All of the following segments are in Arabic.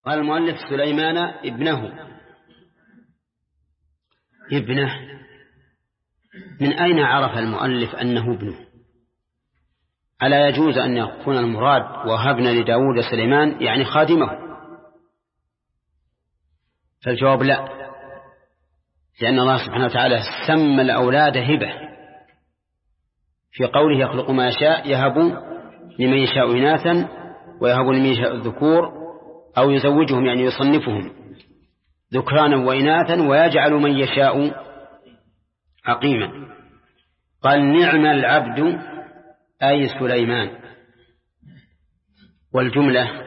قال المؤلف سليمان ابنه. من أين عرف المؤلف أنه ابنه؟ ألا يجوز أن يكون المراد وهبنا لداود سليمان يعني خادمه؟ فالجواب لا، لأن الله سبحانه وتعالى سمى الأولاد هبة في قوله يخلق ما يشاء يهب لمن يشاء إناثا ويهب لمن يشاء الذكور أو يزوجهم يعني يصنفهم ذكرانا وإناثا ويجعل من يشاء عقيما. قال نعم العبد أي سليمان، والجملة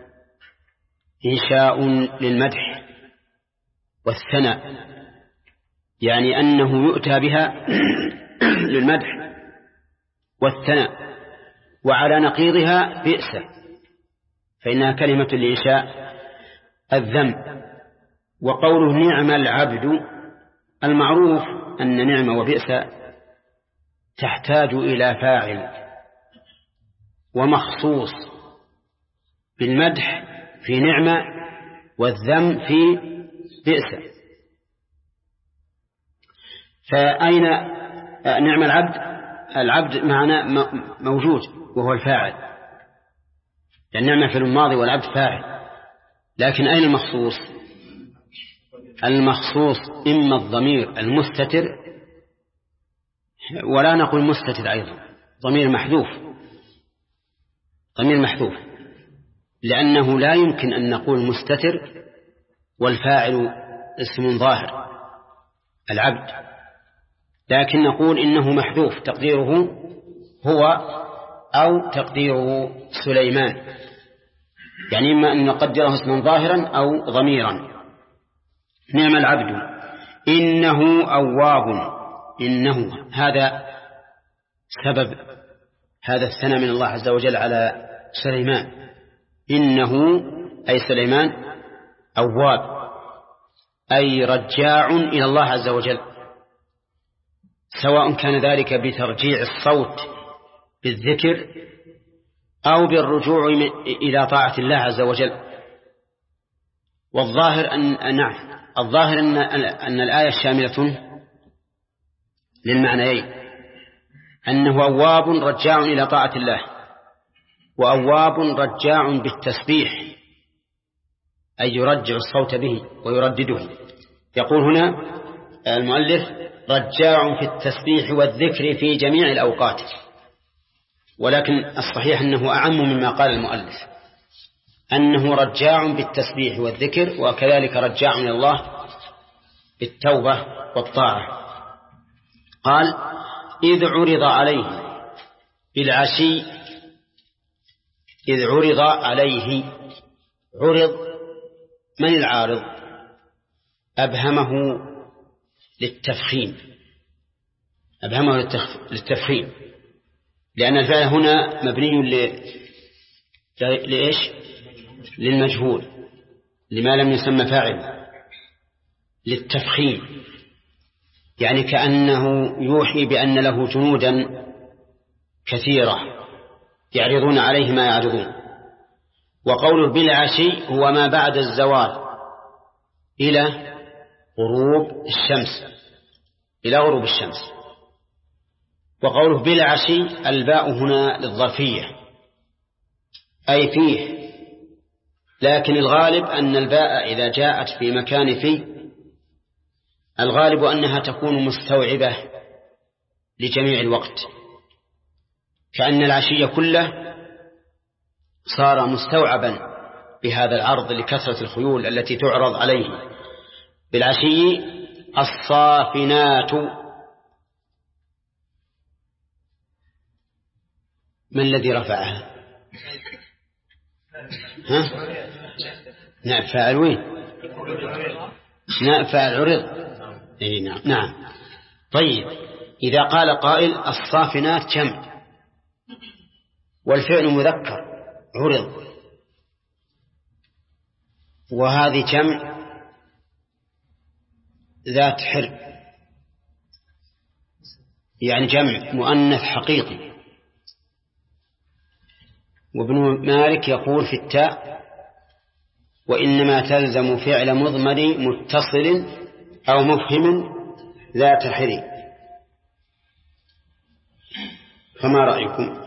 إنشاء للمدح والثناء، يعني أنه يؤتى بها للمدح والثناء، وعلى نقيضها بئس فإنها كلمة لإنشاء الذم. وقوله نعم العبد، المعروف أن نعم وبئس تحتاج إلى فاعل ومخصوص، بالمدح في نعمة والذم في بئس. فأين نعم العبد معنا موجود وهو الفاعل، يعني نعمة في الماضي والعبد فاعل، لكن أين المخصوص؟ المخصوص إما الضمير المستتر، ولا نقول مستتر أيضا، ضمير محذوف، لأنه لا يمكن أن نقول مستتر والفاعل اسم ظاهر العبد، لكن نقول إنه محذوف تقديره هو أو تقديره سليمان، يعني إما أن نقدره اسما ظاهرا أو ضميرا. نعم العبد إنه أواب، إنه هذا سبب هذا الثناء من الله عز وجل على سليمان، إنه أي سليمان أواب أي رجاع إلى الله عز وجل، سواء كان ذلك بترجيع الصوت بالذكر أو بالرجوع إلى طاعة الله عز وجل. والظاهر الظاهر أن الآية شاملة للمعنيين، أنه أواب رجاع إلى طاعة الله، وأواب رجاع بالتسبيح أي يرجع الصوت به ويردده. يقول هنا المؤلف رجاع في التسبيح والذكر في جميع الأوقات، ولكن الصحيح أنه أعم مما قال المؤلف، أنه رجاع بالتسبيح والذكر، وكذلك رجاع إلى الله بالتوبة والطاعة. قال إذ عرض عليه بالعشي، إذ عرض عليه، عرض من العارض؟ أبهمه للتفخيم، لأن الفعل هنا مبني لإيش؟ للمجهول، لما لم يسمى فاعل، للتفخيم، يعني كأنه يوحي بأن له جنودا كثيرة يعرضون عليه ما يعرضون. وقوله بالعشي هو ما بعد الزوال إلى غروب الشمس، وقوله بالعشي الباء هنا للظرفية أي فيه، لكن الغالب أن الباء إذا جاءت في مكان فيه الغالب أنها تكون مستوعبة لجميع الوقت، كأن العشي كله صار مستوعبا بهذا العرض لكثرة الخيول التي تعرض عليه. بالعشي الصافنات، من الذي رفعها؟ نائب فاعل وين؟ نائب فاعل عرض. نعم. طيب إذا قال قائل الصافنات جمع والفعل مذكر عرض، وهذه جمع ذات حرف، يعني جمع مؤنث حقيقي. وابن مالك يقول في التاء وإنما تلزم فعل مضمر متصل أو مفهم ذات حري. فما رأيكم؟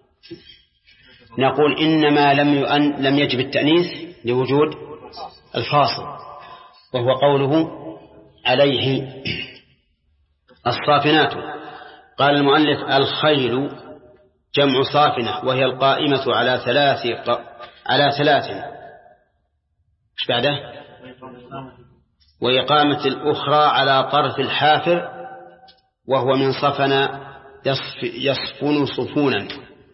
نقول إنما لم يجب التأنيث لوجود الفاصل، وهو قوله عليه الصافنات. قال المؤلف الخيل جمع صافنة، وهي القائمة على ثلاث ايش بعده؟ وإقامة الأخرى على طرف الحافر، وهو من صفن يصفن صفونا.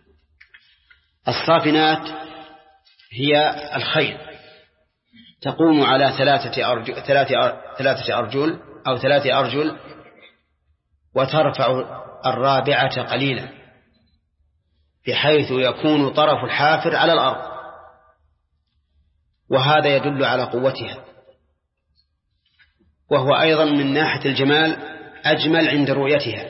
الصافنات هي الخيل، تقوم على ثلاثة أرجل أو 3 أرجل، وترفع الرابعة قليلا بحيث يكون طرف الحافر على الأرض، وهذا يدل على قوتها، وهو أيضا من ناحية الجمال أجمل عند رؤيتها.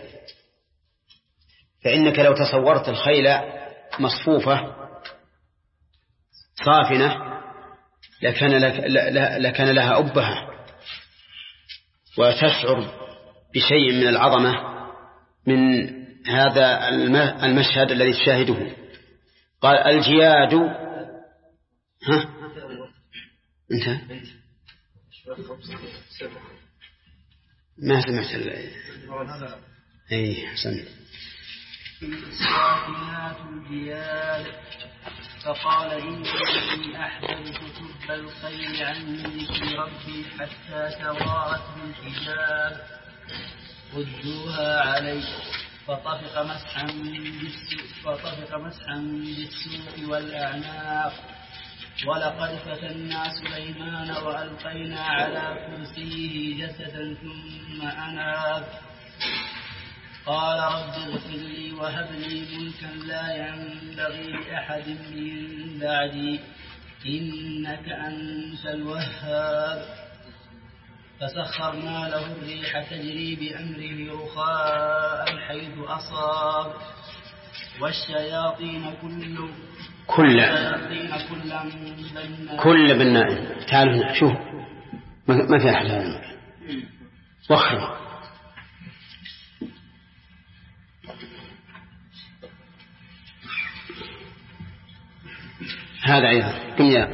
فإنك لو تصورت الخيل مصفوفة صافنة لكان لها أبهة، وتشعر بشيء من العظمة من هذا المشهد الذي تشاهده. قال الجياد انت ما سمعت حسن. الصافنات الجياد. فقال إني أحببت سب الخيل عن ذكر ربي حتى توارت بالحجاب. ردوها علي. فطفق مسحا بالسوق والأعناق. ولقد فتنا سليمان وألقينا على كرسيه جسدا ثم أناب. قال رب اغفر لي وهب لي ملكا لا ينبغي لأحد من بعدي إنك أنت الوهاب. فسخرنا له الريح تجري بأمره رخاء حيث أصاب. والشياطين كل بناء. تعالوا هنا شوف ما في أحد وخر. هذا أيضا قم يا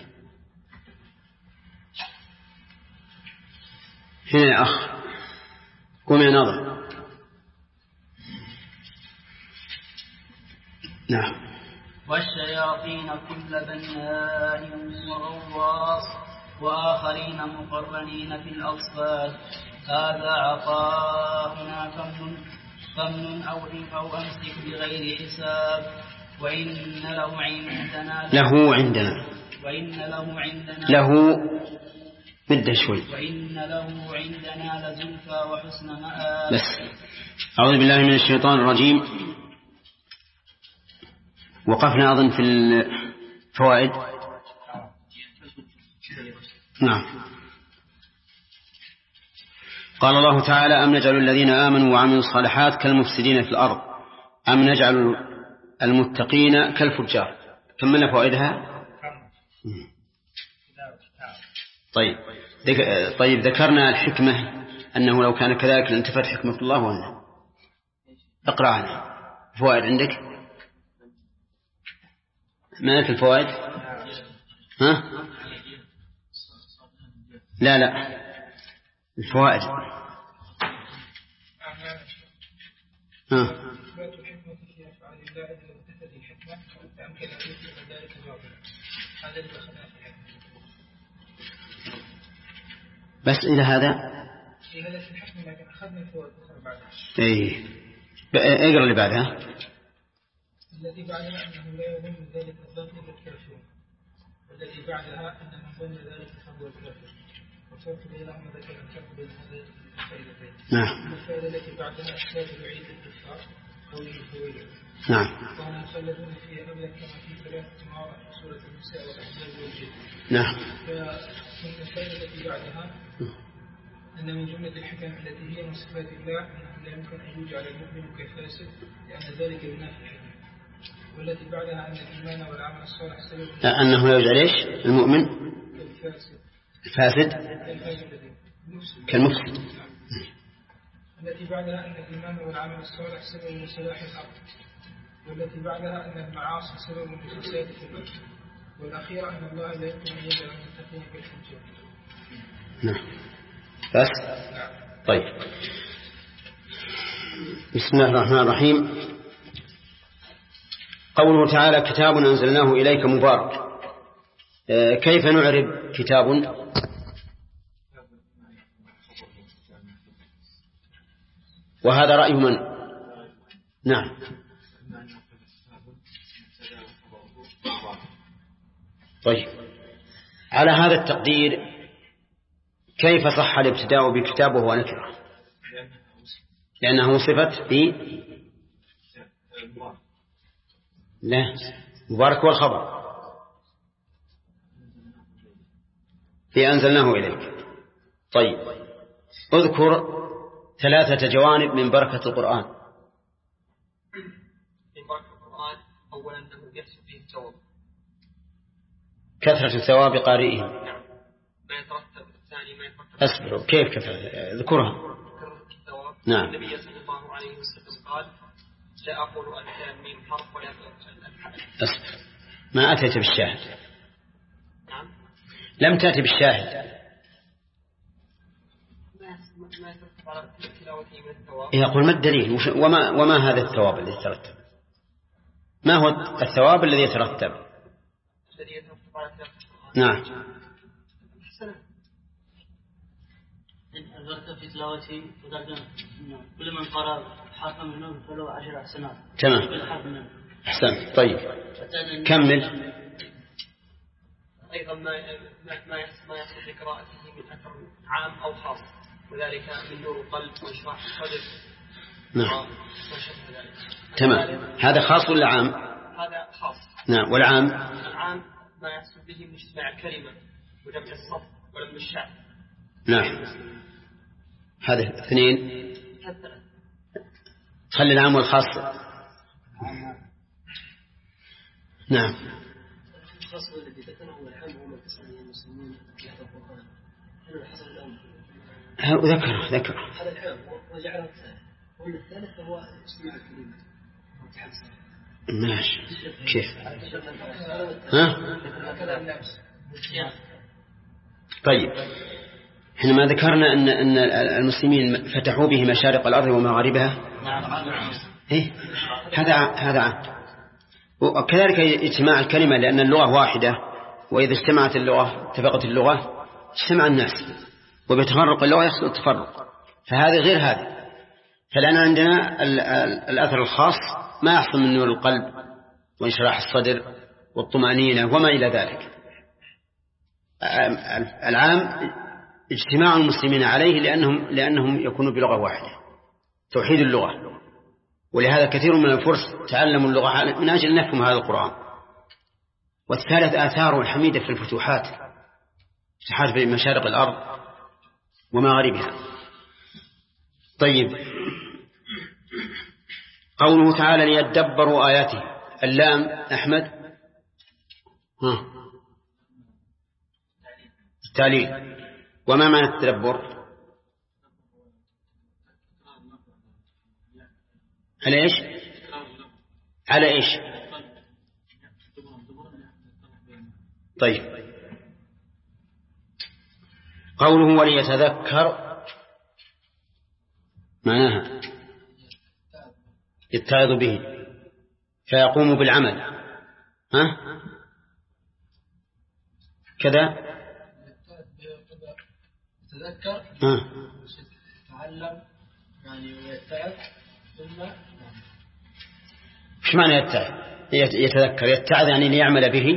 هنا يا أخ، قم يا ناظر. نعم. والشياطين كل بناء وغواص وآخرين مقرنين في الأصفاد. هذا عطاؤنا فمن أو أمسك بغير حساب. وإن له عندنا مدة شوي. وإن له عندنا لزلفى وحسن مآب. بس أعوذ بالله من الشيطان الرجيم. وقفنا أظن في الفوائد. نعم. قال الله تعالى أم نجعل الذين آمنوا وعملوا الصالحات كالمفسدين في الأرض أم نجعل المتقين كالفجار. كملنا فوائدها. طيب ذكرنا الحكمة أنه لو كان كذلك لانتفت حكمة الله وأنه اقرأ عنها. فوائد عندك مالك الفوائد؟ ها؟ لا الفوائد. ها؟ بس إلى هذا اقرأ اللي بعدها. الذي بعدها أنه لا يظن ذلك الظن إلا الكافرون، والذي بعدها أن من ظن ذلك فهو الكافر. وصرت بينهما ذكر الكافر بين هذين الفائدتين. نعم. الفائدة التي بعدها أسباب العيد الكفار قوله الفوائد. نعم. وهم مخلدون فيها أبدا كما في 3 مواضع في سورة النساء والأحزاب والجن. نعم. فمن الفائدة التي بعدها أن من جملة الحكم التي هي من صفات الله أنه لا يمكن أن يجعل المؤمن كفاسد لأن ذلك ينافي الحكمة. والتي بعدها أن الإيمان والعمل الصالح سبب أنه لا يجعل إيش المؤمن الفاسد كالمفسد. التي بعدها أن الإيمان والعمل الصالح سبب من صلاح الأرض، والتي بعدها أن المعاصي سبب من فساد في الأرض، والأخيرة أن الله لا يمكن أن يجعل المتقين كالفجار. نعم بس. طيب بسم الله الرحمن الرحيم. قوله تعالى كتاب أنزلناه إليك مبارك، كيف نعرب كتاب؟ وهذا رأي من؟ نعم طيب على هذا التقدير كيف صح الابتداء بكتاب وهو نكرة؟ لأنه وصفت في لا مبارك والخبر في أنزلناه إليك. طيب اذكر 3 جوانب من بركة القرآن. من بركة القرآن أولا أنه يحصل فيه الثواب، كثرة ثواب قارئه. نعم. ما يترتب الثاني ما يترتب أسبر كيف كثرة اذكرها. الثواب. نعم. النبي صلى الله عليه وسلم قال لا أقول ألف ميم حرف ولا أسبر ما أتيت بالشاهد. نعم لم تأتي بالشاهد. ما يترتب على تلاوته من الثواب. يقول ما الدليل وما هذا الثواب الذي يترتب؟ ما هو الثواب الذي يترتب؟ الذي يترتب على تلاوة القرآن. نعم. البركة في تلاوته كل من قرأ حرفا منه فله 10 حسنات. تمام أحسنت. طيب كمل. أيضا ما يحصل بقراءته من أثر عام أو خاص، وذلك من نور القلب وإشراح الصدر. نعم تمام. هذا خاص ولا عام؟ هذا خاص. نعم. والعام؟ العام ما يحصل به من اجتماع الكلمة وجمع الصف ولم الشعب. نعم هذا 2. خلي العام والخاص. نعم. الخاص الذي ذكره هو العام هو من تسميه المسلمين يحفظ القرآن. هذا حصل الأمر. ذكر هذا العام وجعله الثالث، وأن الثالث هو اجتماع الكلمة. ماشي كيف؟ ها؟ طيب احنا ما ذكرنا أن المسلمين فتحوا به مشارق الأرض ومغاربها. إيه؟ هذا عام. وكذلك اجتماع الكلمة لأن اللغة واحدة، وإذا اجتمعت اللغة اتفقت اللغة اجتمع الناس، وبتفرق اللغة يحصل التفرق، فهذه غير هذه. فالآن عندنا الأثر الخاص ما يحصل من نور القلب وانشراح الصدر والطمأنينة وما إلى ذلك. العام اجتماع المسلمين عليه لأنهم يكونوا بلغة واحدة، توحيد اللغة. ولهذا كثير من الفرس تعلموا اللغة من أجل نفهم هذا القرآن. والثالث آثاره الحميدة في الفتوحات في مشارق الأرض ومغاربها. طيب قوله تعالى ليدبروا آياته. اللام أحمد التعليل. وما معنى التدبر؟ على إيش؟ على إيش؟ طيب قوله وليتذكر معناها يتعظ به فيقوم بالعمل. ها كذا يتذكر يتعلم يعني ويتعظ ثم. ايش معنى يتذكر؟ يتعظ يعني ليعمل به،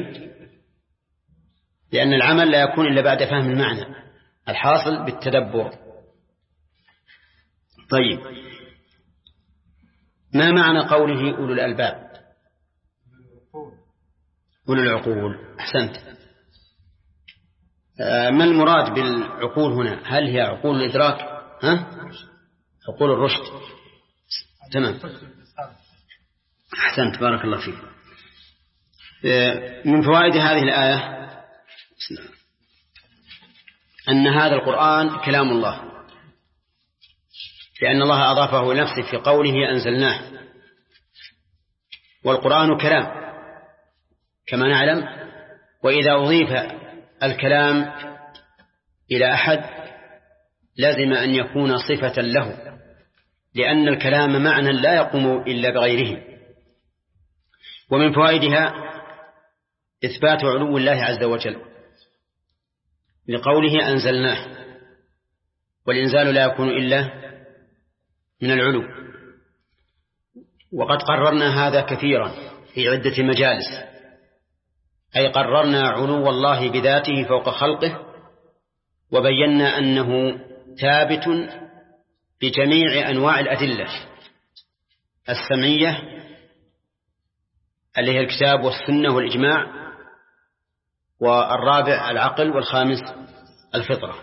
لأن العمل لا يكون إلا بعد فهم المعنى الحاصل بالتدبر. طيب ما معنى قوله أولو الألباب؟ أولو العقول. أحسنت. ما المراد بالعقول هنا؟ هل هي عقول الإدراك؟ عقول الرشد. تمام أحسنت بارك الله فيك. من فوائد هذه الآية أن هذا القرآن كلام الله، لأن الله أضافه لنفسه في قوله أنزلناه، والقرآن كلام كما نعلم. وإذا أضيف الكلام إلى أحد لازم أن يكون صفة له، لأن الكلام معنى لا يقوم إلا بغيره. ومن فوائدها إثبات علو الله عز وجل لقوله أنزلناه، والإنزال لا يكون إلا من العلو، وقد قررنا هذا كثيرا في عدة مجالس، أي قررنا علو الله بذاته فوق خلقه، وبينا أنه ثابت بجميع أنواع الأدلة السمعية اللي هي الكتاب والسنة والإجماع، والرابع العقل، والخامس الفطرة.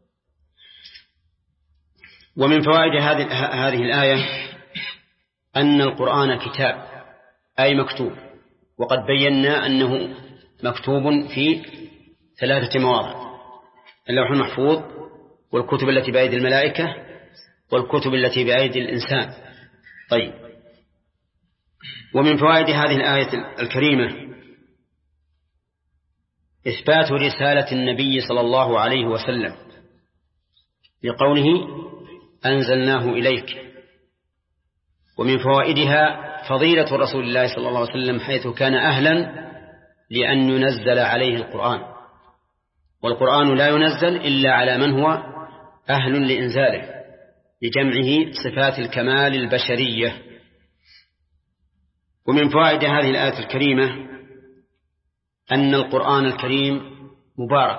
ومن فوائد هذه الآية أن القرآن كتاب أي مكتوب، وقد بينا أنه مكتوب في 3 مواضع: اللوح المحفوظ، والكتب التي بأيدي الملائكة، والكتب التي بأيدي الإنسان. طيب، ومن فوائد هذه الآية الكريمة إثبات رسالة النبي صلى الله عليه وسلم لقوله أنزلناه إليك. ومن فوائدها فضيلة رسول الله صلى الله عليه وسلم حيث كان أهلا لأن ينزل عليه القرآن، والقرآن لا ينزل إلا على من هو أهل لإنزاله لجمعه صفات الكمال البشرية. ومن فوائد هذه الآية الكريمة أن القرآن الكريم مبارك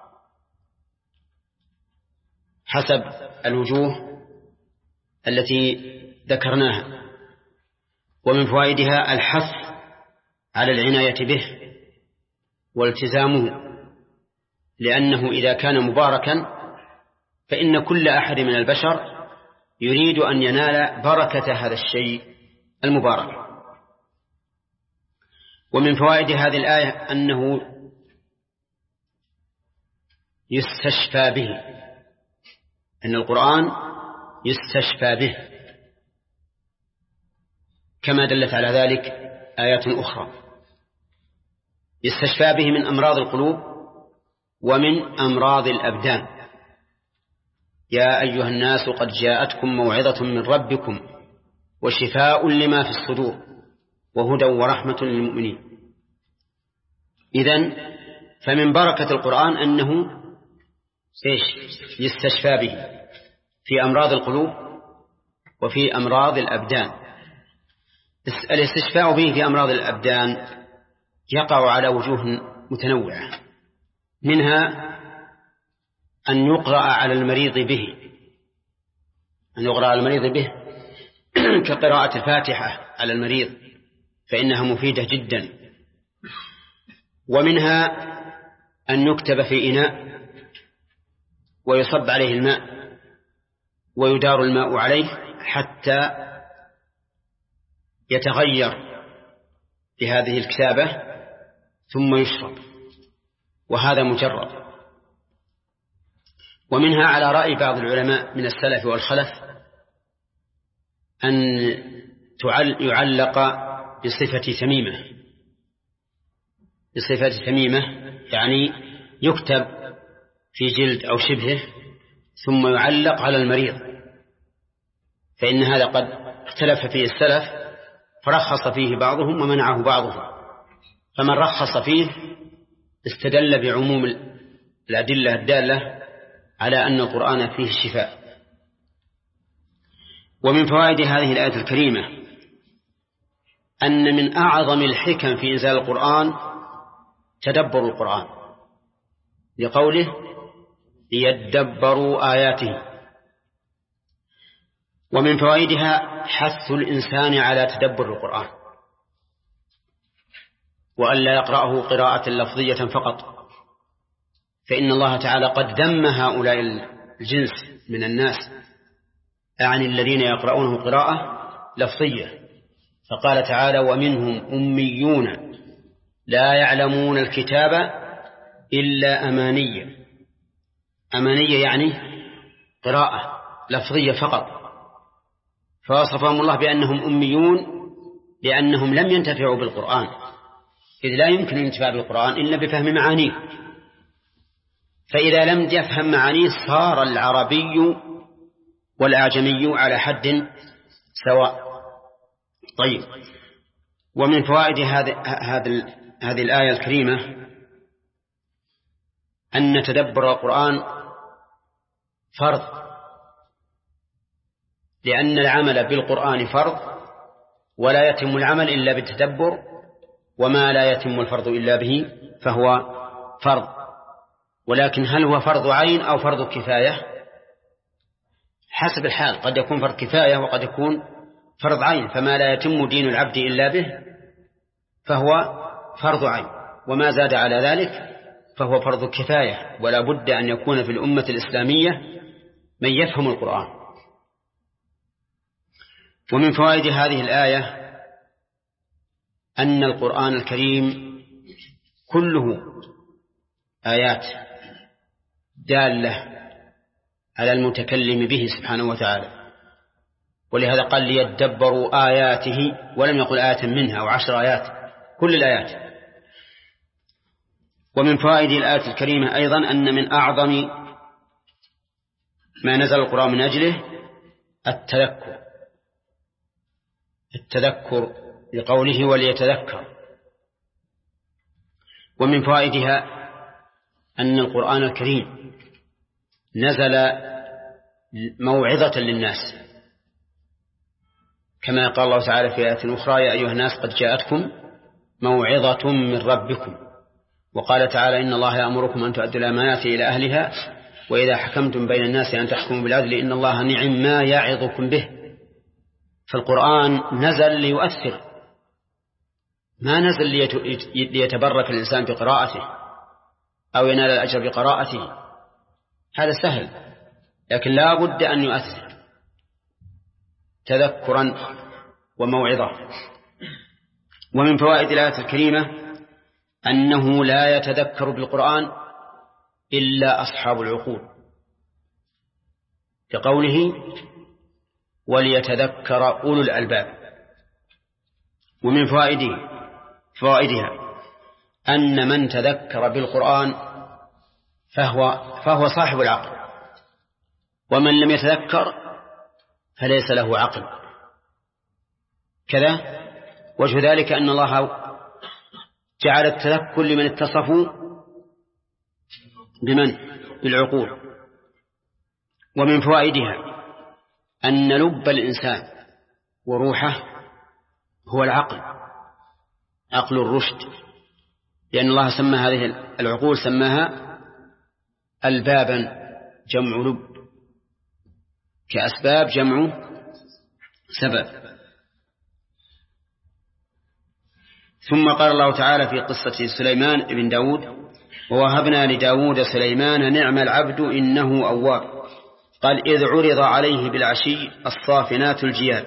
حسب الوجوه التي ذكرناها. ومن فوائدها الحث على العناية به والتزامه، لأنه إذا كان مباركا فإن كل أحد من البشر يريد أن ينال بركة هذا الشيء المبارك. ومن فوائد هذه الآية أنه يستشفى به، أن القرآن يستشفى به، كما دلت على ذلك آيات أخرى. يستشفى به من أمراض القلوب ومن أمراض الأبدان. يا أيها الناس قد جاءتكم موعظة من ربكم وشفاء لما في الصدور وهدى ورحمة للمؤمنين. إذن فمن بركة القرآن أنه يستشفى به في أمراض القلوب وفي أمراض الأبدان. الاستشفاء به في أمراض الأبدان يقع على وجوه متنوعة، منها أن يقرأ على المريض به، أن يقرأ على المريض به كقراءة الفاتحة على المريض، فإنها مفيدة جدا. ومنها أن يكتب في إناء ويصب عليه الماء ويدار الماء عليه حتى يتغير بهذه الكتابة ثم يشرب، وهذا مجرب. ومنها على رأي بعض العلماء من السلف والخلف أن يعلق بصفة ثميمة، يعني يكتب في جلد أو شبهه ثم يعلق على المريض، فإن هذا قد اختلف فيه السلف فرخص فيه بعضهم ومنعه بعضهم. فمن رخص فيه استدل بعموم الأدلة الدالة على أن القرآن فيه الشفاء. ومن فوائد هذه الآية الكريمة أن من أعظم الحكم في إنزال القرآن تدبر القرآن، لقوله ليدبروا آياته. ومن فوائدها حث الإنسان على تدبر القرآن وألا يقرأه قراءة لفظية فقط، فإن الله تعالى قد ذم هؤلاء الجنس من الناس، يعني الذين يقرؤونه قراءة لفظية، فقال تعالى ومنهم أميون لا يعلمون الكتاب إلا أماني أمانية يعني قراءة لفظية فقط، فوصفهم الله بأنهم أميون لأنهم لم ينتفعوا بالقرآن، إذ لا يمكن الانتفاع بالقرآن إلا بفهم معانيه، فإذا لم يفهم معانيه صار العربي والأعجمي على حد سواء. طيب، ومن فوائد هذه الآية الكريمة أن تدبر القرآن فرض، لأن العمل بالقرآن فرض، ولا يتم العمل إلا بالتدبر، وما لا يتم الفرض إلا به فهو فرض. ولكن هل هو فرض عين أو فرض كفاية؟ حسب الحال، قد يكون فرض كفاية وقد يكون فرض عين، فما لا يتم دين العبد إلا به فهو فرض عين، وما زاد على ذلك فهو فرض كفاية، ولا بد أن يكون في الأمة الإسلامية من يفهم القرآن. ومن فوائد هذه الآية أن القرآن الكريم كله آيات دالة على المتكلم به سبحانه وتعالى، ولهذا قال ليدبروا آياته، ولم يقل آية منها أو 10 آيات، كل الآيات. ومن فوائد الآية الكريمة أيضا أن من أعظم ما نزل القرآن من أجله التذكر لقوله وليتذكر. ومن فوائدها أن القرآن الكريم نزل موعظة للناس، كما قال الله تعالى في آية أخرى يا أيها الناس قد جاءتكم موعظة من ربكم، وقال تعالى إن الله يأمركم أن تؤدوا الأمانات إلى أهلها وإذا حكمتم بين الناس أن تحكموا بالعدل إن الله نعم ما يعظكم به. فالقرآن نزل ليؤثر، ما نزل ليتبرك الإنسان بقراءته أو ينال الأجر بقراءته، هذا سهل، لكن لا بد أن يؤثر تذكرا وموعظة. ومن فوائد الآية الكريمة أنه لا يتذكر بالقرآن إلا أصحاب العقول، كقوله وليتذكر أولو الألباب. ومن فوائدها أن من تذكر بالقرآن فهو صاحب العقل، ومن لم يتذكر فليس له عقل. كذا وجه ذلك أن الله جعل التذكر لمن اتصفوا بالعقول. ومن فوائدها أن لب الإنسان وروحه هو العقل، عقل الرشد، لأن الله سمى هذه العقول سماها البابا جمع لب، كأسباب جمع سبب. ثم قال الله تعالى في قصة سليمان بن داود ووهبنا لداود سليمان نعم العبد إنه أواب، قال إذ عرض عليه بالعشي الصافنات الجياد.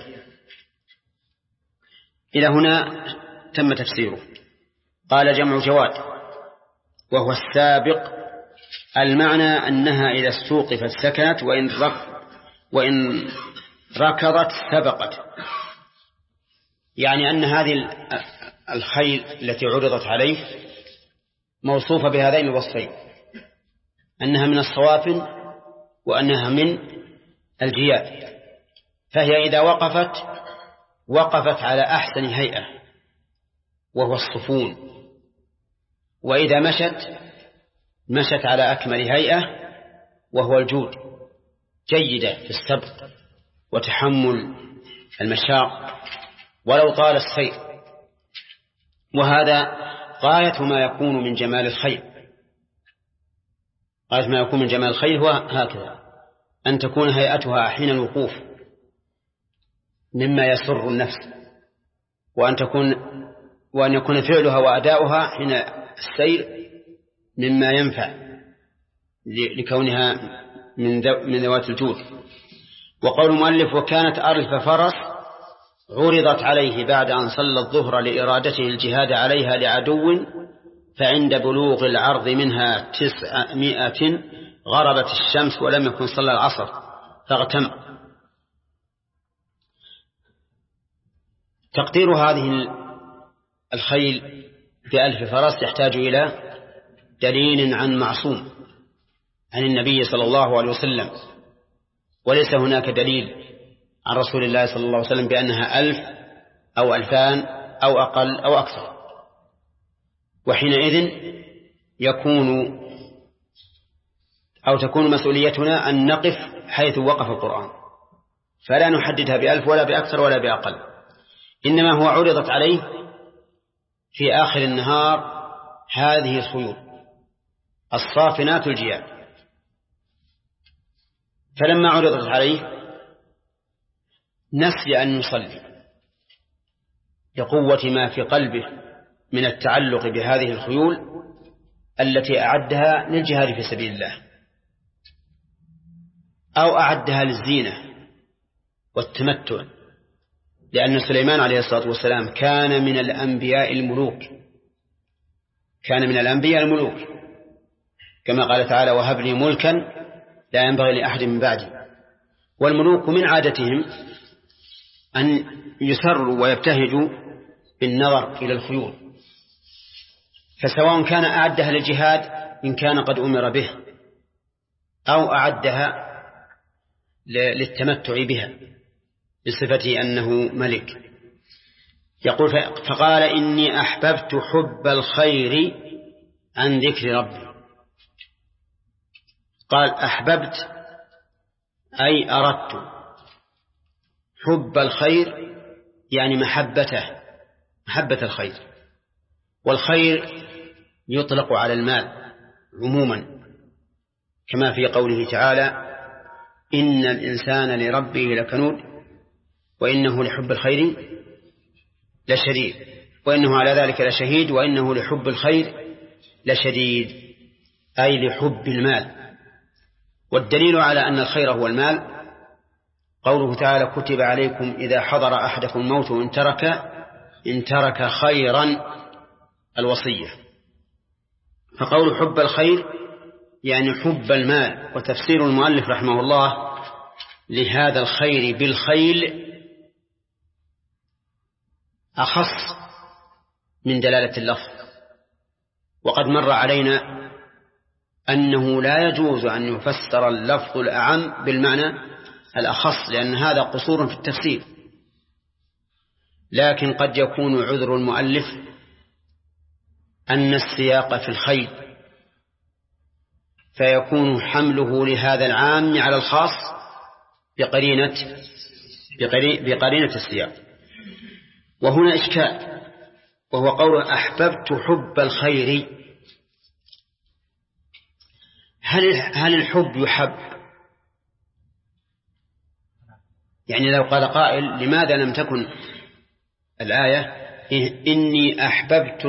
إلى هنا تم تفسيره. قال جمع جواد وهو السابق، المعنى أنها إذا استوقفت سكنت وإن ركضت سبقت، يعني أن هذه الخيل التي عرضت عليه موصوفة بهذين الوصفين، أنها من الصوافن وأنها من الجياد، فهي إذا وقفت على أحسن هيئة وهو الصفون، وإذا مشت على أكمل هيئة وهو الجود، جيدة في السبق وتحمل المشاق ولو طال السير. وهذا غاية ما يكون من جمال الخيل، غاية ما يكون من جمال الخيل هو هكذا، أن تكون هيئتها حين الوقوف مما يسر النفس، وأن يكون فعلها وأداؤها حين السير مما ينفع لكونها من ذوات الجود. وقول المؤلف وكانت ألف فرس عرضت عليه بعد أن صلى الظهر لإرادته الجهاد عليها لعدو، فعند بلوغ العرض منها 900 غربت الشمس ولم يكن صلى العصر فاغتم. تقدير هذه الخيل ب1,000 فرس يحتاج إلى دليل عن معصوم عن النبي صلى الله عليه وسلم، وليس هناك دليل عن رسول الله صلى الله عليه وسلم بأنها 1000 أو 2000 أو أقل أو أكثر. وحينئذ تكون مسؤوليتنا أن نقف حيث وقف القرآن، فلا نحددها ب1000 ولا بأكثر ولا بأقل، إنما هو عرضت عليه في آخر النهار هذه الخيول الصافنات الجياد، فلما عرضت عليه نسي أن يصلي لقوة ما في قلبه من التعلق بهذه الخيول التي أعدها للجهاد في سبيل الله، أو أعدها للزينة والتمتع، لأن سليمان عليه الصلاة والسلام كان من الأنبياء الملوك كما قال تعالى وهب لي ملكا لا ينبغي لأحد من بعدي. والملوك من عادتهم أن يسروا ويبتهجوا بالنظر إلى الخيول، فسواء كان أعدها للجهاد إن كان قد أمر به أو أعدها للتمتع بها بصفة أنه ملك. يقول فقال إني أحببت حب الخير عن ذكر ربي. قال أحببت أي أردت، حب الخير يعني محبة الخير، والخير يطلق على المال عموما كما في قوله تعالى إن الإنسان لربه لكنود وإنه لحب الخير لشديد، وإنه على ذلك لشهيد، وإنه لحب الخير لشديد، أي لحب المال. والدليل على أن الخير هو المال قوله تعالى كتب عليكم إذا حضر أحدكم الموت إن ترك خيرا الوصية. فقول حب الخير يعني حب المال. وتفسير المؤلف رحمه الله لهذا الخير بالخيل أخص من دلالة اللفظ، وقد مر علينا أنه لا يجوز أن يفسر اللفظ الأعم بالمعنى الأخص، لأن هذا قصور في التفسير. لكن قد يكون عذر المؤلف أن السياق في الخيل، فيكون حمله لهذا العام على الخاص بقرينة السياق. وهنا إشكال، وهو قول أحببت حب الخير. هل الحب يحب؟ يعني لو قال قائل لماذا لم تكن الآية إني أحببت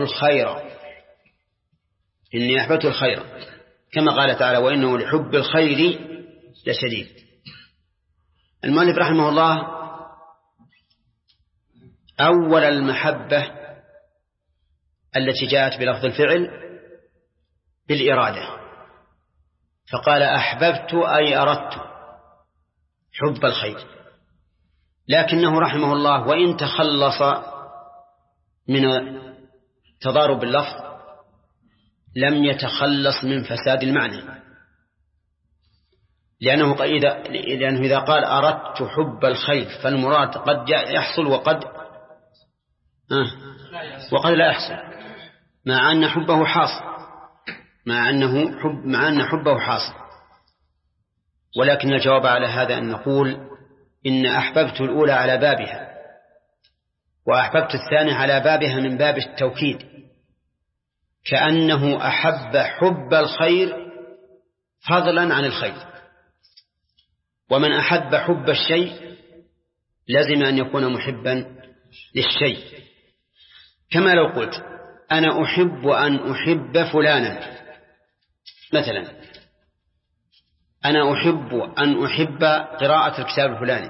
الخير كما قال تعالى وإنه لحب الخير لشديد. المؤلف رحمه الله أول المحبة التي جاءت بلفظ الفعل بالإرادة، فقال أحببت أي أردت حب الخير، لكنه رحمه الله وإن تخلص من تضارب اللفظ لم يتخلص من فساد المعنى، لأنه إذا قال أردت حب الخير فالمراد قد يحصل وقد لا يحصل، مع أن حبه حاصل، مع أن حبه حاصل. ولكن الجواب على هذا أن نقول إن أحببت الأولى على بابها وأحببت الثانية على بابها من باب التوكيد، كأنه أحب حب الخير فضلا عن الخير، ومن أحب حب الشيء لازم أن يكون محبا للشيء. كما لو قلت أنا أحب أن أحب فلانا مثلا، أنا أحب أن أحب قراءة الكتاب الفلاني،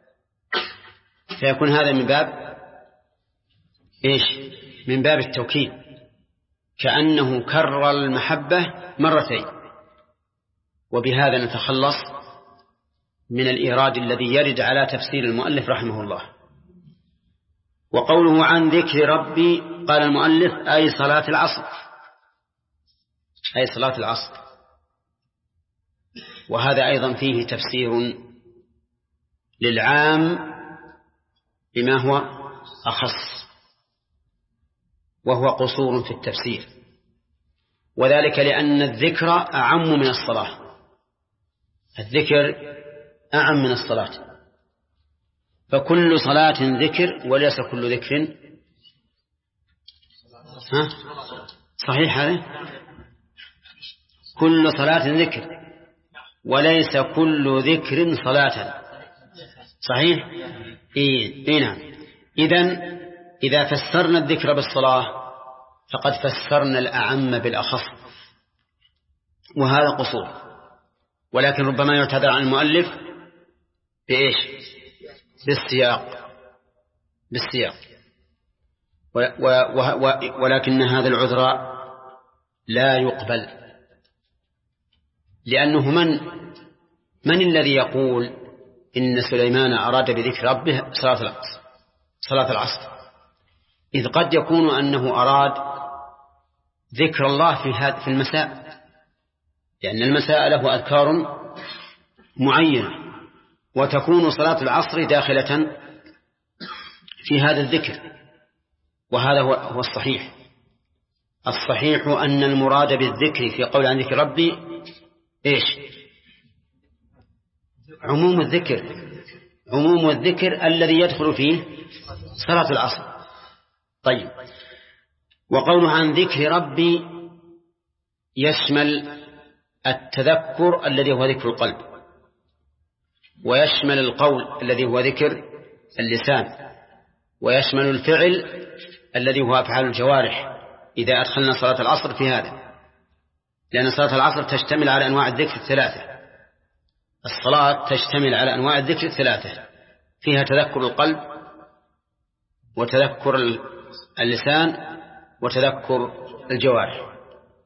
فيكون هذا من باب إيش؟ من باب التوكيد، كأنه كرر المحبة مرتين. وبهذا نتخلص من الإيراد الذي يرد على تفسير المؤلف رحمه الله. وقوله عن ذكر ربي قال المؤلف أي صلاة العصر، أي صلاة العصر. وهذا أيضا فيه تفسير للعام بما هو أخص، وهو قصور في التفسير، وذلك لأن الذكر أعم من الصلاة، الذكر أعم من الصلاة، فكل صلاة ذكر وليس كل ذكر صحيح هذا؟ كل صلاة ذكر وليس كل ذكر صلاة، صحيح؟ نعم. إذا فسرنا الذكر بالصلاة فقد فسرنا الأعم بالأخص، وهذا قصور. ولكن ربما يعتذر عن المؤلف بإيش؟ بالسياق. ولكن هذا العذر لا يقبل، لأنه من الذي يقول إن سليمان أراد بذكر ربه صلاة العصر، إذ قد يكون أنه أراد ذكر الله في المساء، لأن المساء له أذكار معينة، وتكون صلاة العصر داخلة في هذا الذكر، وهذا هو الصحيح. الصحيح أن المراد بالذكر في قول عن ذكر ربي إيش؟ عموم الذكر الذي يدخل فيه صلاة العصر. طيب، وقوله عن ذكر ربي يشمل التذكر الذي هو ذكر القلب، ويشمل القول الذي هو ذكر اللسان، ويشمل الفعل الذي هو أفعال الجوارح إذا أدخلنا صلاة العصر في هذا، لأن صلاة العصر تشتمل على أنواع الذكر الثلاثة. الصلاة تشتمل على أنواع الذكر الثلاثة، فيها تذكر القلب، وتذكر اللسان، وتذكر الجوارح.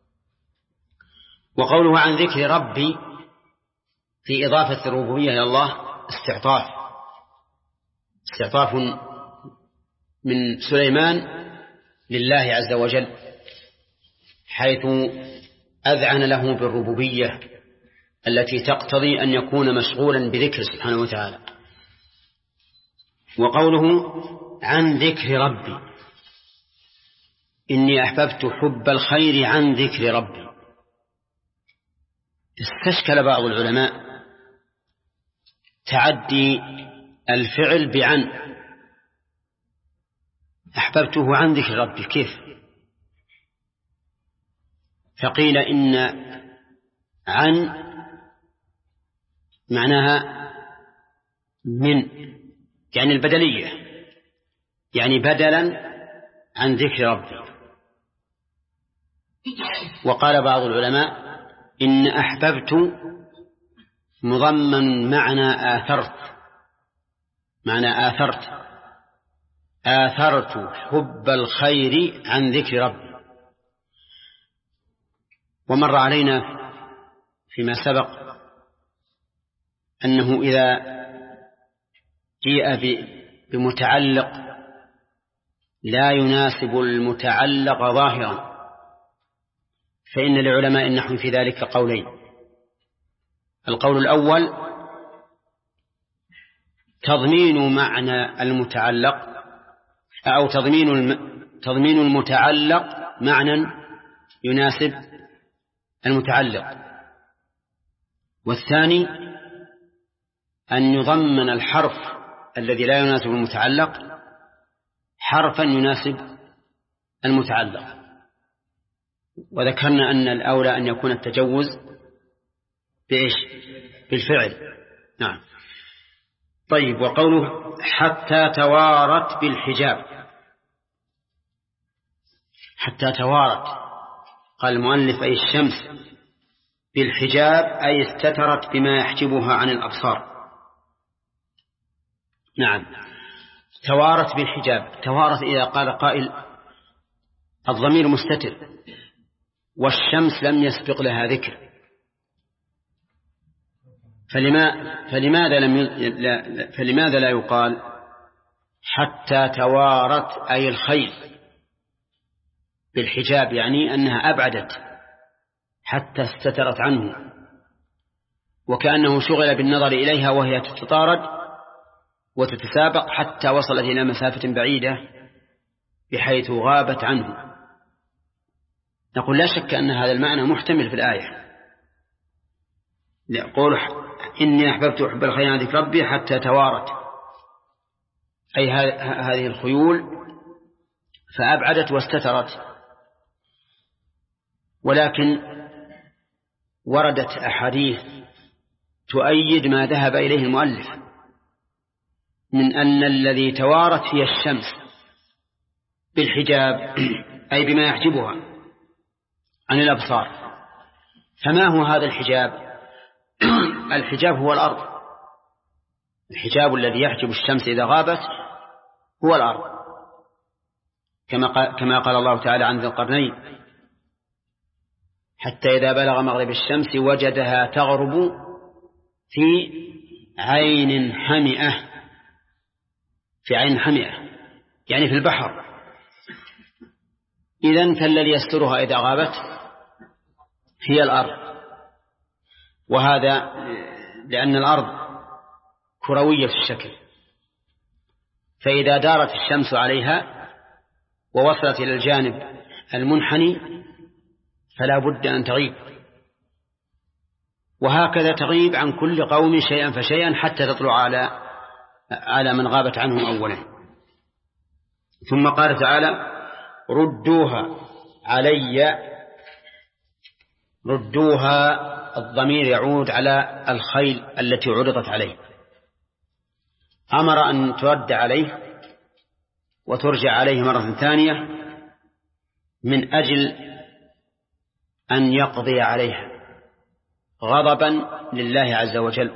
وقوله عن ذكر ربي في إضافة الربوبية إلى الله استعطاف من سليمان لله عز وجل، حيث أذعن له بالربوبية التي تقتضي أن يكون مشغولا بذكر سبحانه وتعالى. وقوله عن ذكر ربي إني أحببت حب الخير عن ذكر ربي، استشكل بعض العلماء تعدي الفعل بعن، أحببته عن ذكر ربي كيف؟ فقيل إن عن معناها من، يعني البدلية، يعني بدلا عن ذكر ربي. وقال بعض العلماء إن أحببت مضمن معنى آثرت حب الخير عن ذكر ربي. ومر علينا فيما سبق أنه إذا جيء بمتعلق لا يناسب المتعلق ظاهرا فإن لعلماء النحو في ذلك قولين. القول الأول تضمين معنى المتعلق، أو تضمين المتعلق معنى يناسب المتعلق، والثاني أن يضمن الحرف الذي لا يناسب المتعلق حرفا يناسب المتعلق. وذكرنا أن الأولى أن يكون التجوز بإيش؟ بالفعل. نعم. طيب، وقوله حتى توارت بالحجاب، حتى توارت قال المؤلف أي الشمس بالحجاب أي استترت بما يحجبها عن الأبصار. نعم، توارت بالحجاب. توارت إذا قال قائل الضمير مستتر والشمس لم يسبق لها ذكر، فلماذا لا يقال حتى توارت أي الخيل بالحجاب، يعني أنها أبعدت حتى استترت عنه، وكأنه شغل بالنظر إليها وهي تتطارد وتتسابق حتى وصلت إلى مسافة بعيدة بحيث غابت عنه. نقول لا شك أن هذا المعنى محتمل في الآية، يقول إني أحببت حب الخيل عن ذكر ربي حتى توارت، أي هذه الخيول فأبعدت واستترت. ولكن وردت أحاديث تؤيد ما ذهب إليه المؤلف من أن الذي توارت فيه الشمس بالحجاب أي بما يحجبها عن الأبصار. فما هو هذا الحجاب؟ الحجاب هو الأرض، الحجاب الذي يحجب الشمس إذا غابت هو الأرض، كما قال الله تعالى عن ذي القرنين حتى إذا بلغ مغرب الشمس وجدها تغرب في عين حمئة، في عين حمئة يعني في البحر. إذن فالذي يسترها إذا غابت هي الأرض، وهذا لأن الأرض كروية في الشكل، فإذا دارت الشمس عليها ووصلت إلى الجانب المنحني فلا بد أن تغيب، وهكذا تغيب عن كل قوم شيئا فشيئا حتى تطلع على من غابت عنهم أولا. ثم قال تعالى ردوها علي. ردوها الضمير يعود على الخيل التي عرضت عليه، أمر أن ترد عليه وترجع عليه مرة ثانية من أجل أن يقضي عليها غضبا لله عز وجل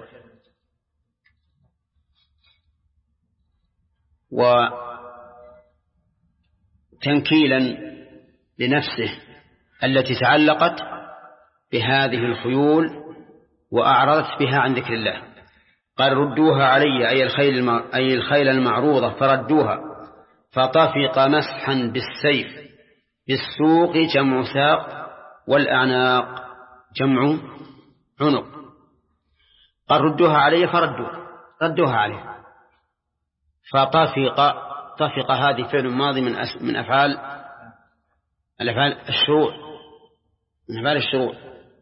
وتنكيلا لنفسه التي تعلقت بهذه الخيول وأعرضت بها عن ذكر الله. قال ردوها علي أي الخيل المعروضة فردوها، فطفق مسحا بالسيف، بالسوق جمع ساق والأعناق جمع عنق. قال ردوها علي ردوها عليه. فطفق هذه فعل ماضي من أفعال الشروع، من أفعال الشروع،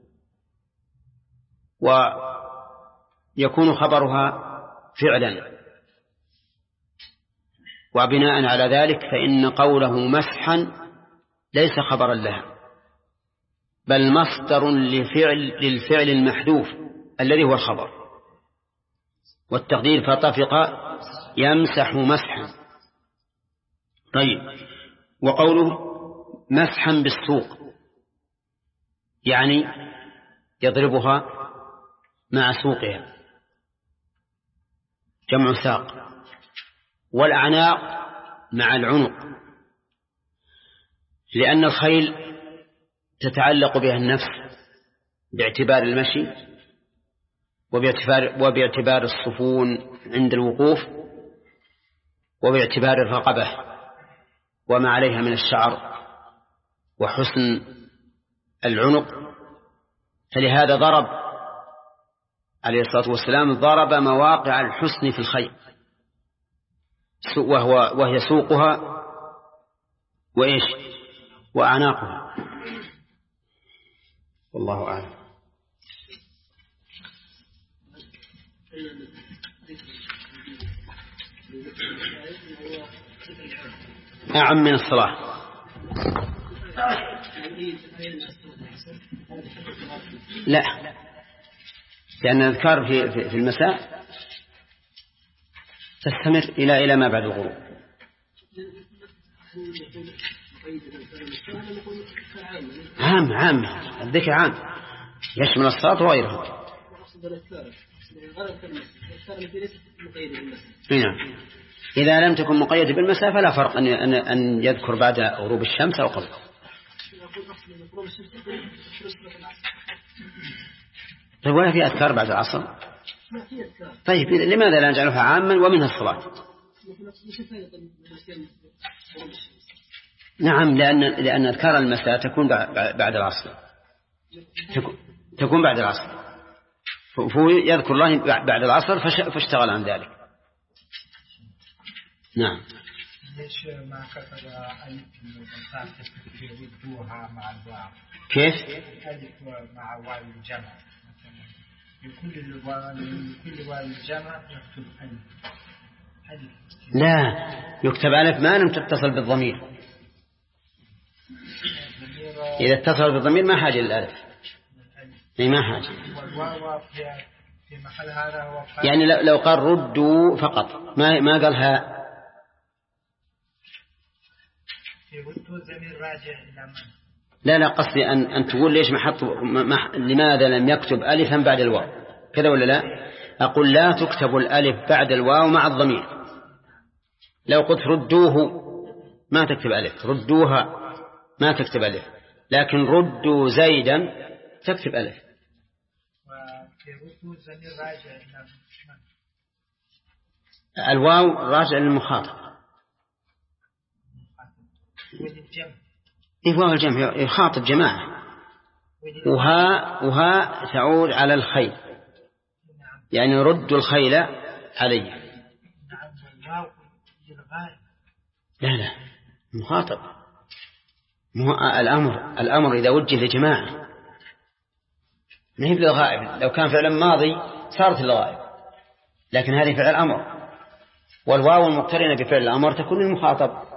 ويكون خبرها فعلا. وبناء على ذلك فإن قوله مسحا ليس خبرا لها، بل مصدر للفعل المحذوف الذي هو الخبر، والتقدير فطفق يمسح مسحا. طيب، وقوله مسحا بالسوق يعني يضربها مع سوقها جمع ساق، والأعناق مع العنق، لأن الخيل تتعلق بها النفس باعتبار المشي وباعتبار الصفون عند الوقوف وباعتبار الرقبة وما عليها من الشعر وحسن العنق. فلهذا ضرب عليه الصلاة والسلام مواقع الحسن في الخيل، وهي سوقها وإيش وأعناقها. والله أعلم. أعم من الصلاة. لا، لأن الأذكار في المساء تستمر إلى ما بعد الغروب. عام الذكر عام يشمل الصلاة وغيرها. نعم، إذا لم تكن مقيدة بالمساء فلا فرق أن يذكر بعد غروب الشمس أو قبل. طيب، ولا في أذكار بعد العصر؟ طيب لماذا لا نجعلها عاما ومنها الصلاة؟ نعم، لأن أذكار المساء تكون بعد العصر، تكون بعد العصر، فهو يذكر الله بعد العصر فاشتغل عن ذلك. نعم. ليش ما كتب ألف يردوها مع الواو؟ كيف؟ ألف مع واو الجمع، لكل واو الجمع يكتب ألف. لا، يكتب ألف ما لم تتصل بالضمير. إذا اتصل بالضمير ما حاجة للألف، ما حاجة. والواو في محل هذا هو يعني لو قال ردوا فقط ما قالها. لا قصدي أن تقول ليش لماذا لم يكتب ألفا بعد الواو كذا ولا لا؟ أقول لا تكتب الألف بعد الواو مع الضمير. لو قلت ردوه ما تكتب ألف، ردوها ما تكتب ألف، لكن ردوا زيدا تكتب ألف. الواو راجع للمخاطب. واو الجمع يخاطب جماعة، وها تعود على الخيل، يعني ردوا الخيل علي. لا مخاطب، الأمر إذا وجه لجماعة ما هي بالغائب. لو كان فعلا ماضي صارت الغائب، لكن هذه فعل أمر، والواو المقترنة بفعل الأمر تكون المخاطب.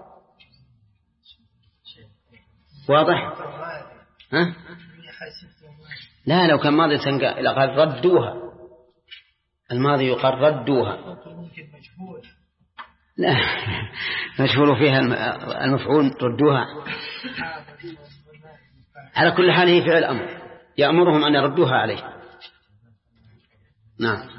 واضح؟ ها؟ لا، لو كان ماضي قال ردوها، الماضي يقال ردوها. لا مجهول فيها المفعول ردوها. على كل حال هي فعل أمر يأمرهم أن يردوها عليه. نعم.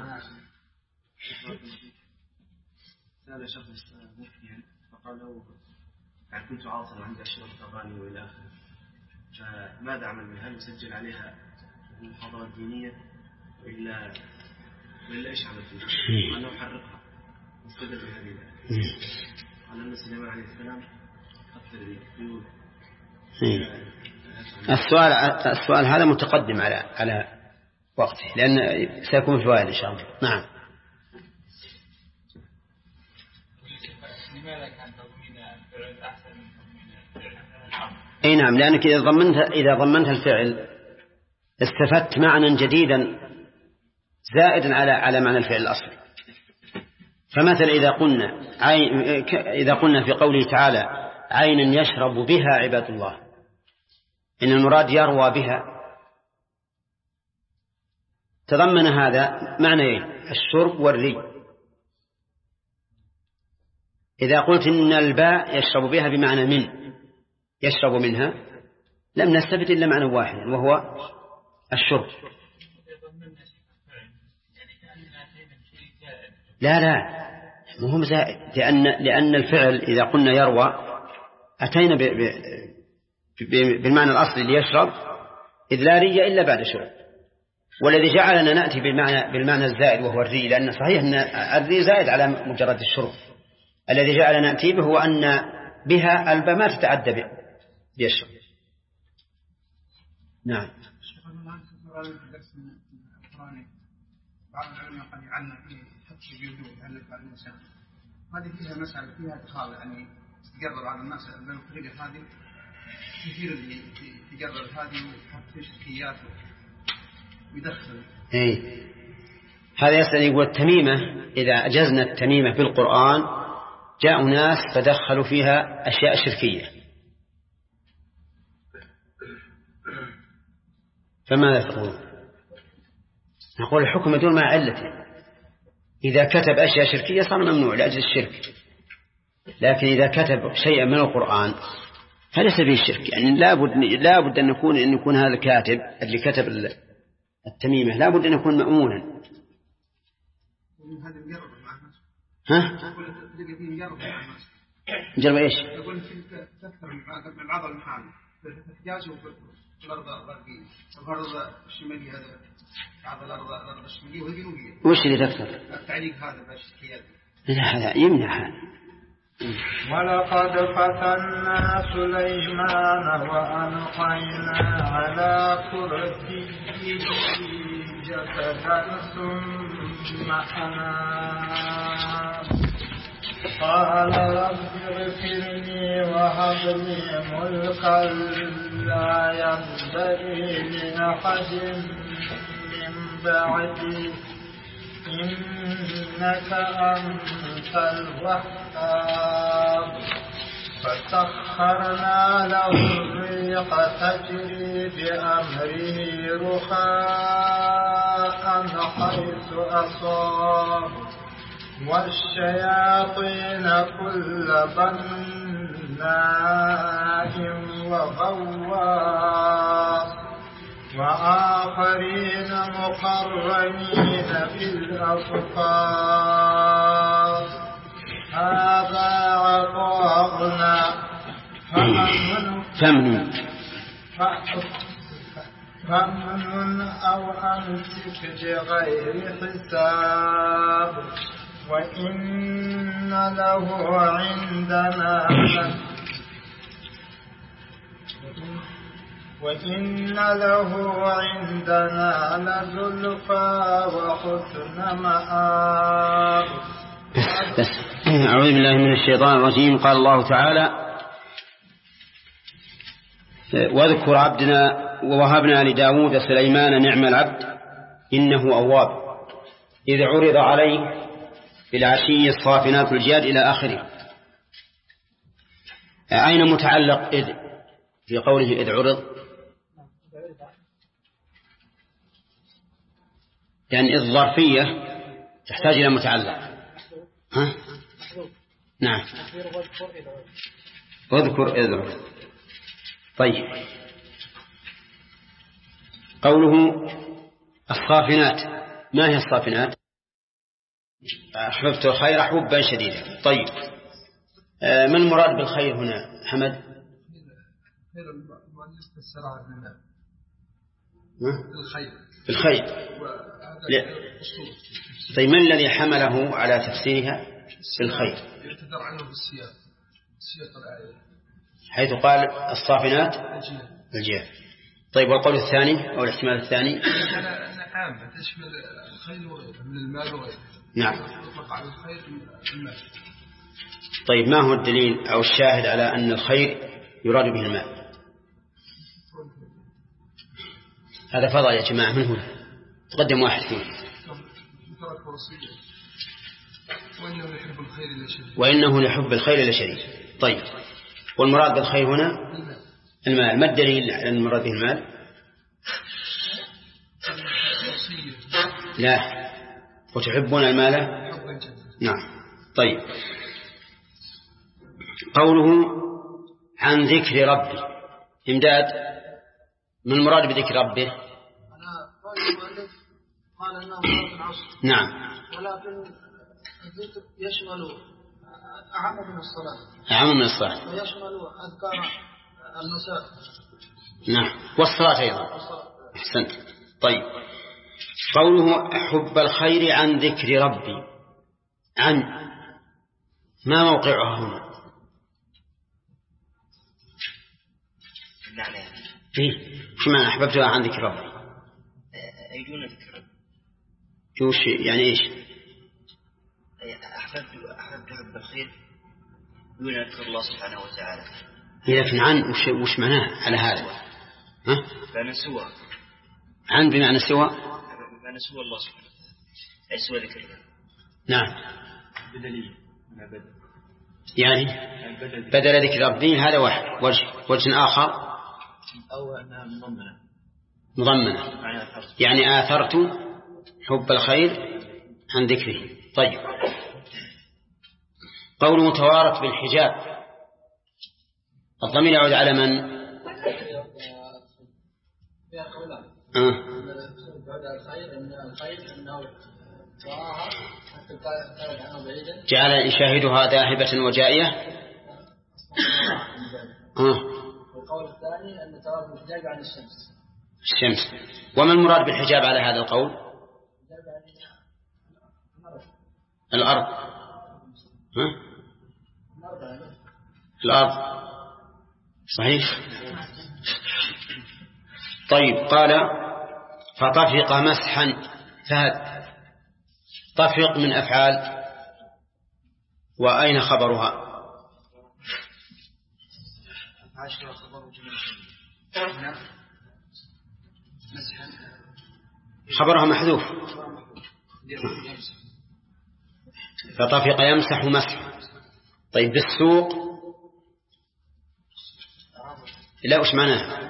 سأل شخص مفتيا فقال له كنت عاصرا عندي أشرف أغاني وإلى آخره، فماذا أعمل بها؟ هل أسجل عليها محاضرات دينية وإلا إيش عمل فيها؟ أنا أحرقها مستدل بهذه الآية. قال أن سليمان عليه السلام قتل الطيور. السؤال هذا متقدم على وقته، لأن سيكون فوائد إن شاء الله. نعم. لماذا كان تضمين الفعل أحسن من تضمين الفعل؟ أي نعم، لأنك إذا ضمنت الفعل استفدت معنى جديدا زائدا على معنى الفعل الأصلي. فمثلا إذا قلنا في قوله تعالى عين يشرب بها عباد الله، إن المراد يروى بها، تضمن هذا معنيين: الشرب والري. إذا قلت إن الباء يشرب بها بمعنى من، يشرب منها، لم نستفد إلا معنى واحد وهو الشرب. لا مهم زائد، لأن الفعل إذا قلنا يروى أتينا بالمعنى الأصلي ليشرب، إذ لا ري إلا بعد شرب. والذي جعلنا نأتي بالمعنى الزائد وهو الري، لأن صحيح أن الري زائد على مجرد الشرب. الذي جعلنا نأتي به هو أن بها الباء ما تتعدى بيشرب. نعم. بعض العلماء قد يعلم فيه حفظ الجذور يعلم بعض المسائل، هذه فيها مسألة فيها ادخال، يعني تقرر بعض المسائل بين الطريقة هذه كثير اللي تقرر هذه ويحط في شركيات ويدخل. هذا يسأل يقول التميمة إذا أجزنا التميمة في القرآن جاءوا ناس فدخلوا فيها أشياء شركية، فماذا تقول؟ نقول الحكم يدور مع علته. إذا كتب أشياء شركية صار ممنوع لأجل الشرك، لكن إذا كتب شيئا من القرآن فليس به الشرك. يعني لا بد أن يكون هذا الكاتب اللي كتب التميمة لا بد أن يكون مأمونا. ها؟ نجرب إيش؟ يقول تكثر من بعض المحامي الاحتياج في الأرض الغربية والأرض الشمالية هذا بعض الأرض الشمالية والجنوبية. وش اللي تكثر؟ التعليق هذا باش الحياد. لا يمنع هذا. ولقد فتنا سليمان وألقينا على كرسيه جسدا ثم أناب قال رب اغفر لي وهب لي ملكا لا ينبغي لأحد من بعدي إنك أنت الوهاب فسخرنا له الريح تجري بأمره رخاء حيث أصاب والشياطين كل بناء وغواص وآخرين مقرنين في الأصفاد هذا عطاؤنا فمن أو أمسك بغير حساب وإن له عندنا لزلفى وحسن مآب. أعوذ بالله من الشيطان الرجيم. قال الله تعالى واذكر عبدنا ووهبنا لداود سليمان نعم العبد إنه أواب إذ عرض عليه بالعشي الصافنات الجياد إلى آخره. أين متعلق إذ في قوله إذ عرض؟ يعني إذ ظرفية تحتاج إلى متعلق. ها؟ نعم اذكر إذ عرض. طيب قوله الصافنات ما هي الصافنات؟ أحببت الخير حبا شديدا. طيب ما المراد بالخير هنا حمد؟ خير المؤلف فسرها لنا بالخير. طيب من الذي حمله على تفسيرها بالخير؟ يعتذر عنه بالسياق الآية حيث قال الصافنات الجياد. طيب والقول الثاني أو الاحتمال الثاني؟ نعم تشمل الخير من المال وغيره. نعم يطلق على الخير المال. طيب ما هو الدليل أو الشاهد على أن الخير يراد به المال؟ هذا فضل يا جماعة. من هنا تقدم واحد فيه. وإنه لحب الخير لشديد. طيب والمراد بالخير هنا المال. ما الدليل على المراد به المال؟ لا وتحبون المال. نعم. طيب قوله عن ذكر ربي إمداد من المراد بذكر ربه؟ قال أنه مراد العصر. نعم ولكن الذكر يشمل أعم من الصلاة. أعم من الصلاة ويشمل أذكار المساء. نعم والصلاة أيضا. أحسنت. طيب قوله حب الخير عن ذكر ربي عن ما موقعها هنا؟ فيه شو معنى أحببتها عن ذكر ربي؟ أي دون ذكر ربي. جوش يعني إيش؟ أحببت حب الخير دون ذكر الله سبحانه وتعالى. لكن عن وش معناه على هذا؟ ها؟ بمعنى سوى. عن بمعنى سوى. بمعنى سوى الله سبحانه وتعالى أي سوى ذكر الله. نعم بدليل يعني بدل ذكر ربي. هذا واحد. وجه آخر أو أنها مضمنة يعني آثرت حب الخير عن ذكره. طيب قوله توارت بالحجاب الضمير يعود على من؟ جعل يشاهدها ذاهبة وجائية. القول الثاني أن تواجد الحجاب عن الشمس. وما المراد بالحجاب على هذا القول؟ الأرض. الأرض صحيح. طيب قال فطفق مسحا فهد. طفق من أفعال، وأين خبرها؟ خبرها محذوف. فطفق يمسح مسح. طيب بالسوق لا، وش معناه؟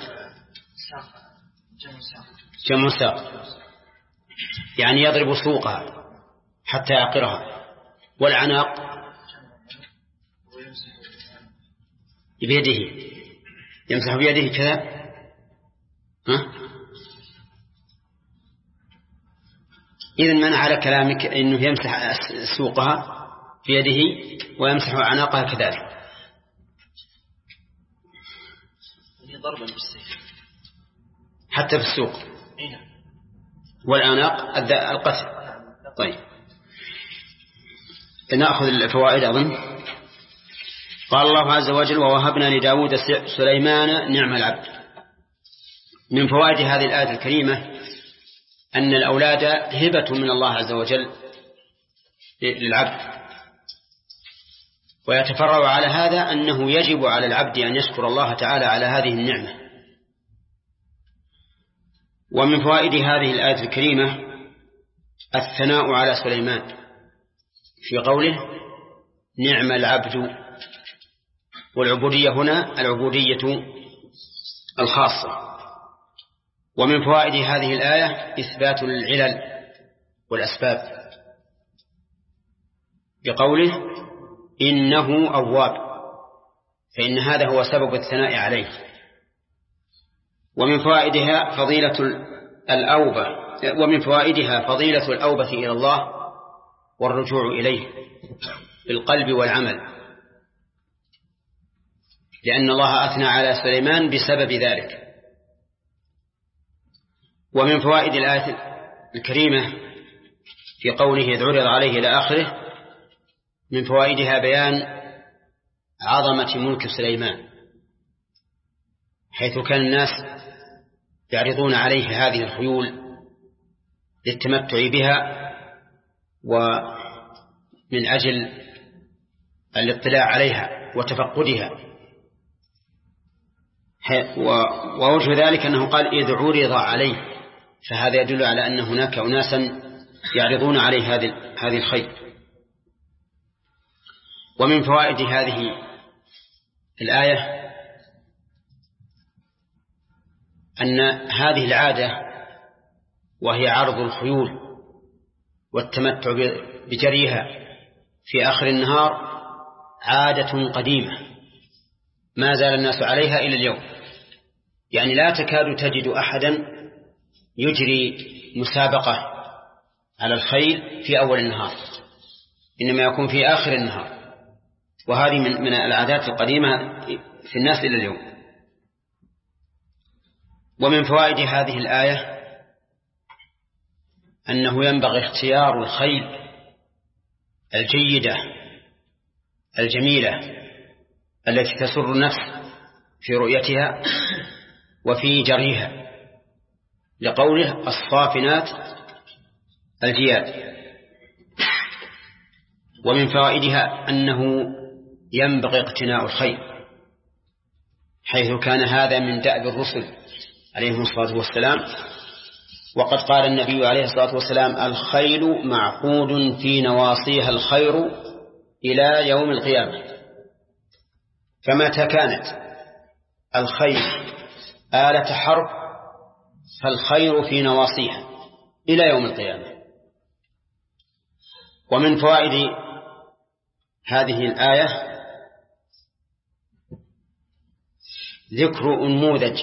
جمع ساق، يعني يضرب سوقها حتى يعقرها. والعناق بيده، يمسح بيده كذا. إذن من على كلامك أنه يمسح سوقها بيده ويمسح عناقها كذلك. ضربا بالسيف حتى في السوق. والعناق القتل. طيب نأخذ الفوائد أظن. قال الله عز وجل ووهبنا لداود سليمان نعم العبد. من فوائد هذه الآية الكريمة أن الأولاد هبة من الله عز وجل للعبد، ويتفرع على هذا أنه يجب على العبد أن يشكر الله تعالى على هذه النعمة. ومن فوائد هذه الآية الكريمة الثناء على سليمان في قوله نعم العبد. والعبودية هنا العبودية الخاصة. ومن فوائد هذه الآية إثبات العلل والأسباب بقوله إنه أواب، فإن هذا هو سبب الثناء عليه. ومن فوائدها فضيلة الأوبة إلى الله والرجوع إليه بالقلب والعمل، لأن الله أثنى على سليمان بسبب ذلك. ومن فوائد الآية الكريمة في قوله إذ عرض عليه إلى آخره من فوائدها بيان عظمة ملك سليمان، حيث كان الناس يعرضون عليه هذه الخيول للتمتع بها ومن أجل الاطلاع عليها وتفقدها. ووجه ذلك أنه قال إذ عرض عليه، فهذا يدل على أن هناك أناسا يعرضون عليه هذه الخيل. ومن فوائد هذه الآية أن هذه العادة وهي عرض الخيول والتمتع بجريها في آخر النهار عادة قديمة ما زال الناس عليها إلى اليوم. يعني لا تكاد تجد أحدا يجري مسابقة على الخيل في أول النهار، إنما يكون في آخر النهار. وهذه من العادات القديمة في الناس إلى اليوم. ومن فوائد هذه الآية أنه ينبغي اختيار الخيل الجيدة الجميلة التي تسر النفس في رؤيتها وفي جريها، لقوله الصافنات الجياد. ومن فوائدها أنه ينبغي اقتناء الخيل، حيث كان هذا من دأب الرسل عليهم الصلاة والسلام. وقد قال النبي عليه الصلاة والسلام الخيل معقود في نواصيها الخير إلى يوم القيامة. فمتى كانت الخيل آلة حرب فالخير في نواصيها إلى يوم القيامة. ومن فوائد هذه الآية ذكر نموذج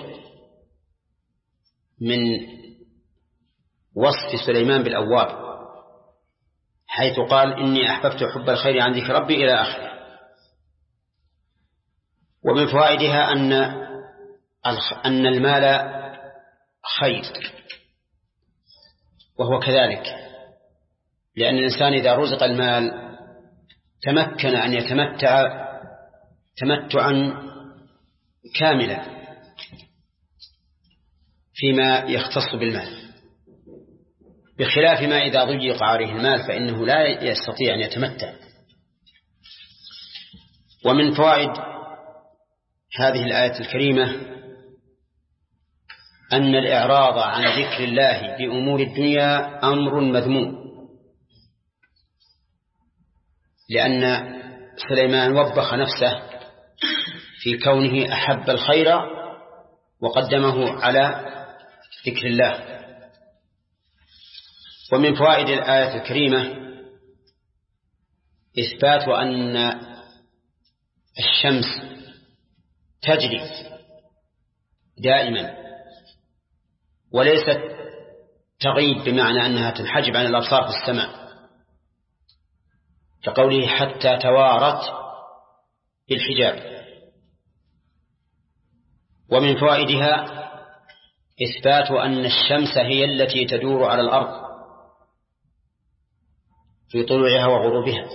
من وصف سليمان بالأواب، حيث قال إني أحببت حب الخير عن ذكر ربي إلى آخره. ومن فوائدها أن أن المال خير، وهو كذلك، لأن الإنسان إذا رزق المال تمكن أن يتمتع تمتعا كاملا فيما يختص بالمال، بخلاف ما إذا ضيق عليه المال فإنه لا يستطيع أن يتمتع. ومن فوائد هذه الآية الكريمة أن الإعراض عن ذكر الله بأمور الدنيا أمر مذموم، لأن سليمان وبخ نفسه في كونه أحب الخير وقدمه على ذكر الله. ومن فوائد الآية الكريمة إثبات أن الشمس تجري دائما وليست تغيب بمعنى أنها تنحجب عن الأبصار في السماء، كقوله حتى توارت بالحجاب. ومن فوائدها إثبات أن الشمس هي التي تدور على الأرض في طلوعها وغروبها،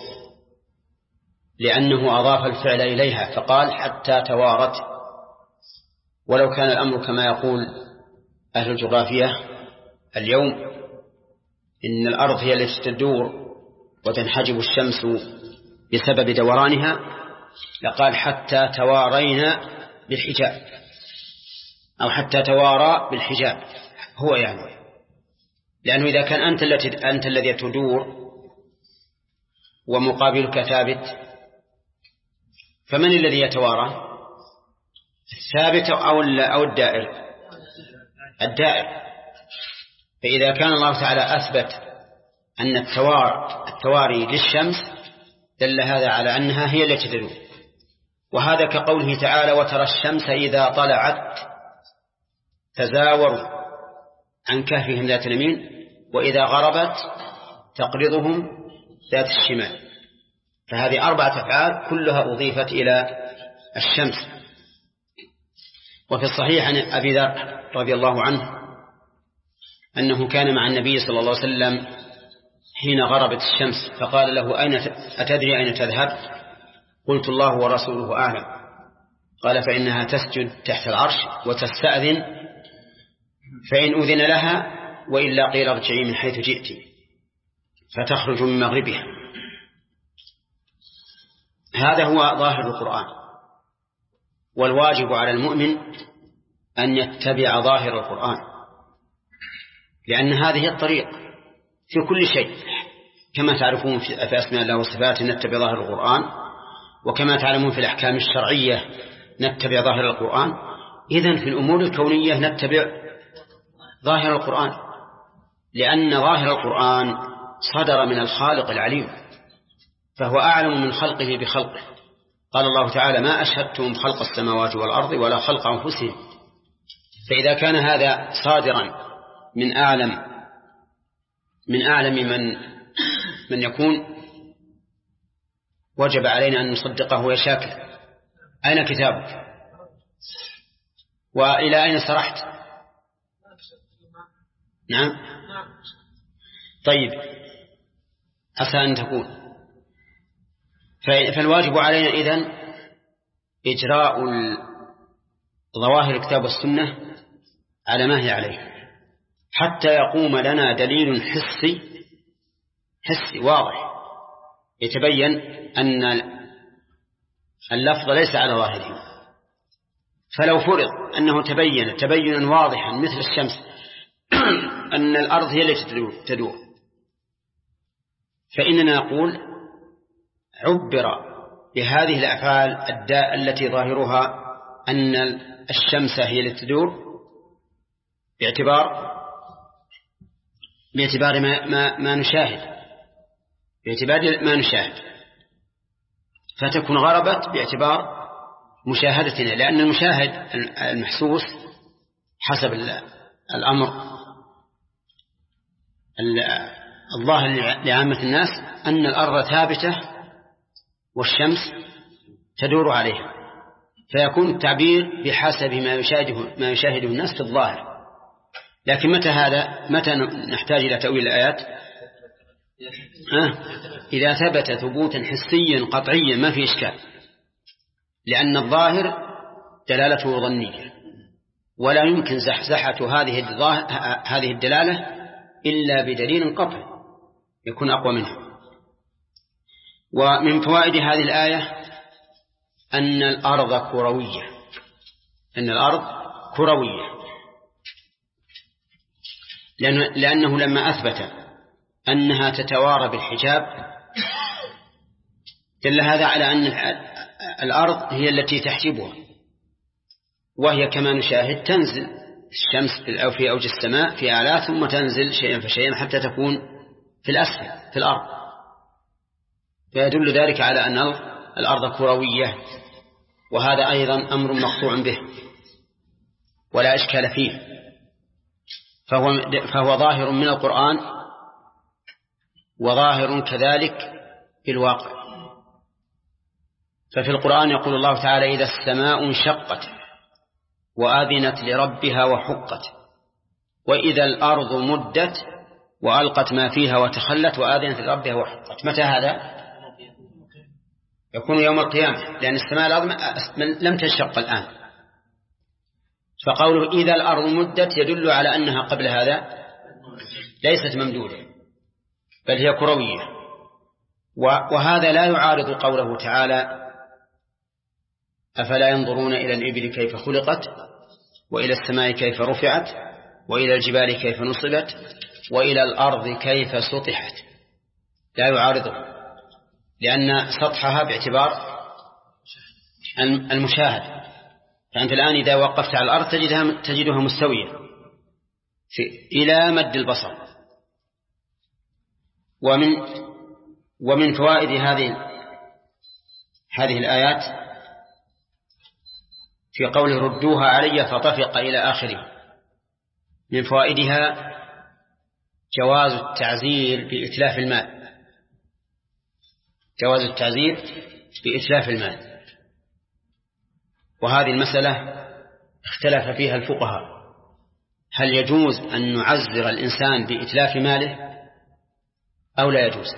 لأنه أضاف الفعل إليها فقال حتى توارت. ولو كان الأمر كما يقول أهل الجغرافية اليوم إن الأرض هي التي تدور وتنحجب الشمس بسبب دورانها لقال حتى توارينا بالحجاب أو حتى توارى بالحجاب، هو يعني لأنه إذا كان أنت الذي تدور ومقابلك ثابت فمن الذي يتوارى؟ الثابت أو الدائر؟ الدائر. فإذا كان الله تعالى أثبت أن التواري للشمس دل هذا على أنها هي التي تدور. وهذا كقوله تعالى وترى الشمس إذا طلعت تزاور عن كهفهم ذات اليمين وإذا غربت تقرضهم ذات الشمال. فهذه 4 أفعال كلها أضيفت إلى الشمس. وفي الصحيح عن أبي ذر رضي الله عنه أنه كان مع النبي صلى الله عليه وسلم حين غربت الشمس فقال له أتدري أين تذهب؟ قلت الله ورسوله أعلم. قال فإنها تسجد تحت العرش وتستأذن فإن أذن لها وإلا قيل ارجعي من حيث جئت فتخرج من مغربها. هذا هو ظاهر القرآن، والواجب على المؤمن أن يتبع ظاهر القرآن، لأن هذه الطريق في كل شيء. كما تعرفون في أسماء الله وصفاته نتبع ظاهر القرآن، وكما تعلمون في الأحكام الشرعية نتبع ظاهر القرآن. إذن في الأمور الكونية نتبع ظاهر القرآن، لأن ظاهر القرآن صدر من الخالق العليم، فهو أعلم من خلقه بخلقه. قال الله تعالى ما أشهدتم خلق السماوات والأرض ولا خلق أنفسهم. فإذا كان هذا صادرا من أعلم من يكون وجب علينا أن نصدقه ويشاكر. أين كتابك؟ وإلى أين سرحت؟ نعم. طيب عسى أن تكون. فالواجب علينا إذن إجراء ظواهر الكتاب والسنة على ما هي عليه حتى يقوم لنا دليل حسي واضح يتبين أن اللفظ ليس على ظاهره. فلو فرض أنه تبينا واضحا مثل الشمس أن الأرض هي التي تدور فإننا نقول عبر بهذه الأفعال التي ظاهرها أن الشمس هي التي تدور باعتبار ما نشاهد فتكون غربت باعتبار مشاهدتنا، لأن المشاهد المحسوس حسب الأمر الظاهر لعامة الناس أن الأرض ثابتة والشمس تدور عليها. فيكون التعبير بحسب ما يشاهده الناس في الظاهر. لكن متى نحتاج إلى تأويل الآيات؟ إذا ثبت ثبوتا حسيا قطعيا ما في إشكال، لأن الظاهر دلالته ظنية، ولا يمكن زحزحة هذه الدلالة إلا بدليل قطعي يكون أقوى منه. ومن فوائد هذه الآية أن الأرض كروية، لأنه لما أثبت أنها تتوارى بالحجاب دل هذا على أن الأرض هي التي تحجبها، وهي كما نشاهد تنزل الشمس أو في أوج السماء في أعلى، ثم تنزل شيئا فشيئا حتى تكون في الأسفل في الأرض، فيدل ذلك على أن الأرض كروية. وهذا أيضا أمر مقطوع به ولا إشكال فيه، فهو ظاهر من القرآن وظاهر كذلك في الواقع. ففي القرآن يقول الله تعالى: إذا السماء انشقت وآذنت لربها وحقت، وإذا الأرض مدت وألقت ما فيها وتخلت وآذنت لربها وحقت. متى هذا؟ يكون يوم القيامة، لأن السماء الأرض لم تنشق الآن. فقوله إذا الأرض مدت يدل على أنها قبل هذا ليست ممدودة بل هي كروية. وهذا لا يعارض قوله تعالى: أفلا ينظرون إلى الإبل كيف خلقت وإلى السماء كيف رفعت وإلى الجبال كيف نصبت وإلى الأرض كيف سطحت. لا يعارضه، لأن سطحها باعتبار المشاهد. فأنت الآن إذا وقفت على الأرض تجدها مستوية إلى مد البصر. ومن فوائد هذه الآيات في قوله: ردوها علي فطفق إلى آخره، من فوائدها جواز التعزير بإتلاف المال، وهذه المسألة اختلف فيها الفقهاء، هل يجوز أن نعزر الإنسان بإتلاف ماله أو لا يجوز؟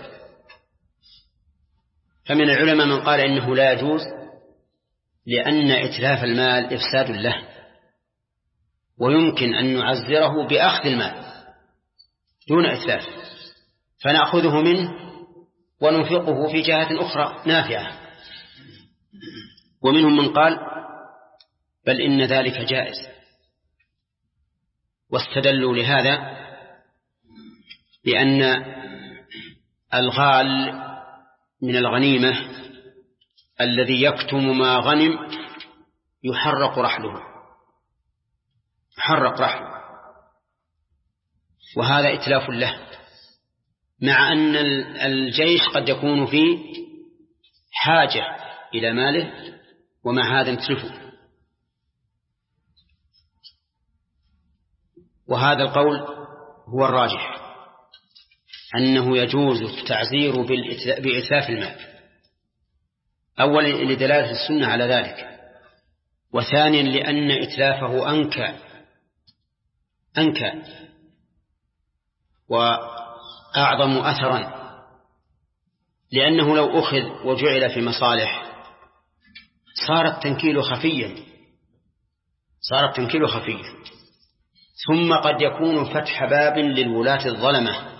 فمن العلماء من قال إنه لا يجوز، لأن إتلاف المال إفساد له، ويمكن أن نعزره بأخذ المال دون إتلاف، فنأخذه منه وننفقه في جهة أخرى نافعة. ومنهم من قال بل إن ذلك جائز، واستدلوا لهذا بأن الغال من الغنيمة الذي يكتم ما غنم يحرق رحله، وهذا إتلاف له، مع أن الجيش قد يكون في حاجة إلى ماله ومع هذا نتلفه. وهذا القول هو الراجح، أنه يجوز التعزير بإتلاف المال، أولا لدلالة السنة على ذلك، وثانيا لأن إتلافه أنكى وأعظم أثرا، لأنه لو أخذ وجعل في مصالح صار التنكيل خفيا، ثم قد يكون فتح باب للولاة الظلمة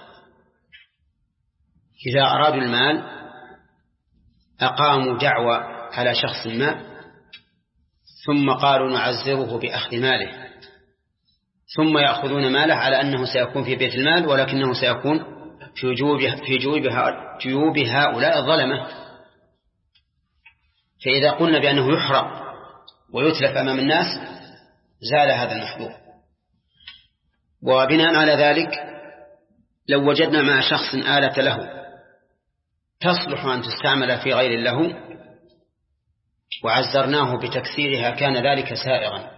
إذا أرادوا المال أقاموا دعوى على شخص ما ثم قالوا نعزره بأخذ ماله، ثم يأخذون ماله على أنه سيكون في بيت المال، ولكنه سيكون في جيوب هؤلاء الظلمة. فإذا قلنا بأنه يحرق ويتلف أمام الناس زال هذا المحظور. وبناء على ذلك لو وجدنا مع شخص آلة له تصلح أن تستعمل في غير له وعزرناه بتكسيرها كان ذلك سائغا،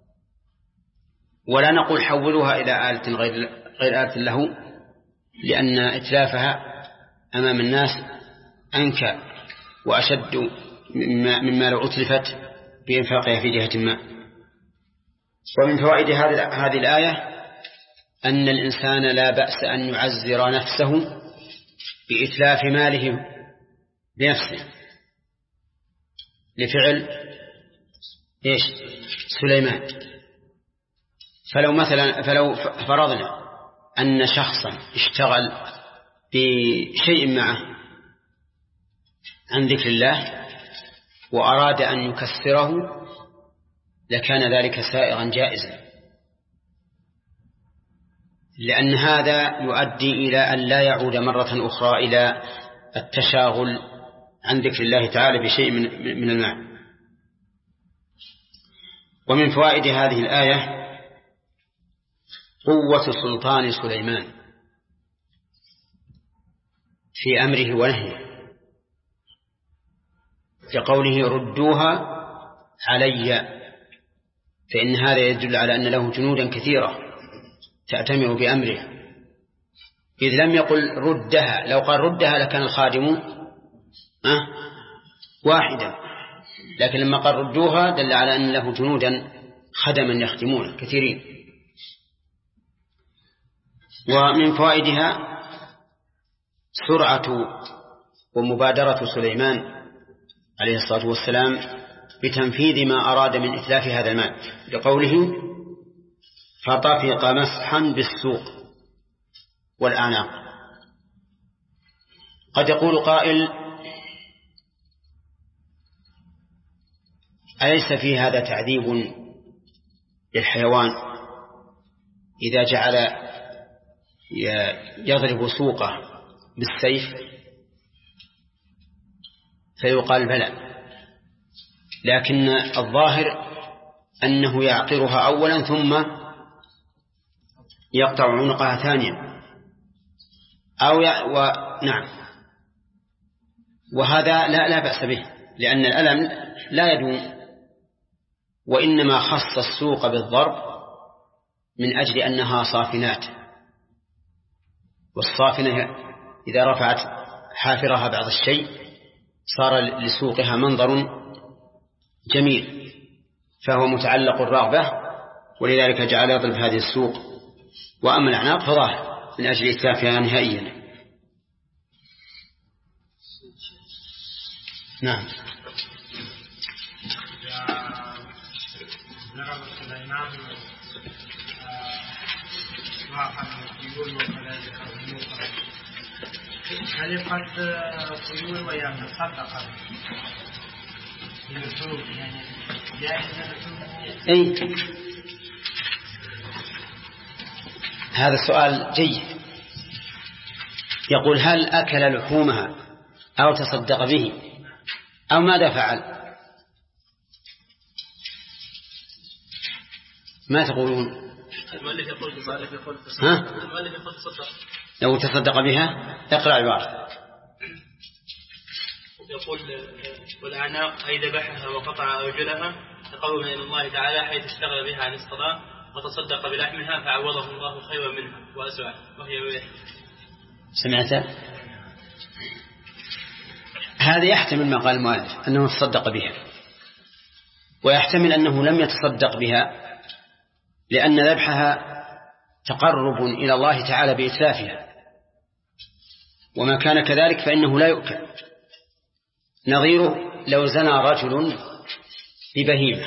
ولا نقول حولوها إلى آلة غير آلة له، لأن إتلافها أمام الناس أنكى وأشد مما لو أتلفت بإنفاقها في جهة ما. ومن فوائد هذه الآية أن الإنسان لا بأس أن يعزر نفسه بإتلاف ماله بنفسه لفعل سليمان. فلو فرضنا أن شخصا اشتغل بشيء معه عن ذكر الله وأراد أن يكسره لكان ذلك سائغا جائزا، لأن هذا يؤدي إلى أن لا يعود مرة أخرى إلى التشاغل عن ذكر الله تعالى بشيء من المال. ومن فوائد هذه الآية قوة سلطان سليمان في أمره ونهيه، كقوله ردوها علي، فإن هذا يدل على أن له جنودا كثيرة تأتمر بأمره، إذ لم يقل ردها. لو قال ردها لكان الخادم واحدا، لكن لما قال ردوها دل على أن له جنودا خدما يخدمون كثيرين. ومن فوائدها سرعة ومبادرة سليمان عليه الصلاة والسلام بتنفيذ ما أراد من إتلاف هذا المال، لقوله فطفق مسحا بالسوق والأعناق. قد يقول قائل أليس في هذا تعذيب للحيوان إذا جعل يضرب سوقه بالسيف؟ فيقال بلى، لكن الظاهر أنه يعقرها أولا ثم يقطع عنقها ثانيا نعم، وهذا لا بأس به، لأن الألم لا يدوم، وإنما خص السوق بالضرب من أجل أنها صافنات، والصافنة إذا رفعت حافرها بعض الشيء صار لسوقها منظر جميل، فهو متعلق الرغبة، ولذلك جعل يضرب هذه السوق. وأما الأعناق فظاهر من أجل إتلافها نهائيا. نعم. ضرب سليمان راحا الخيول وكذلك الخيول، هل قد خيول ويعني صدقة الرسول يعني جائزة؟ أي هذا السؤال جيد. يقول هل أكل لحومها أو تصدق به أو ماذا فعل؟ ما تقولون؟ المؤلف يقول تصدق. لو تصدق بها اقرأ عبارة. يقول والأعناق أي ذبحها وقطع أرجلها تقربا إلى الله تعالى، حيث اشتغل بها عن الصلاة وتصدق بلحمها فعوضه الله خيرا منها وأسرع، وهي ويح. سمعت؟ هذا يحتمل ما قال المؤلف أنه تصدق بها، ويحتمل أنه لم يتصدق بها لأن ذبحها تقرب إلى الله تعالى بإتلافها، وما كان كذلك فإنه لا يؤكل. نظيره لو زنى رجل ببهيمة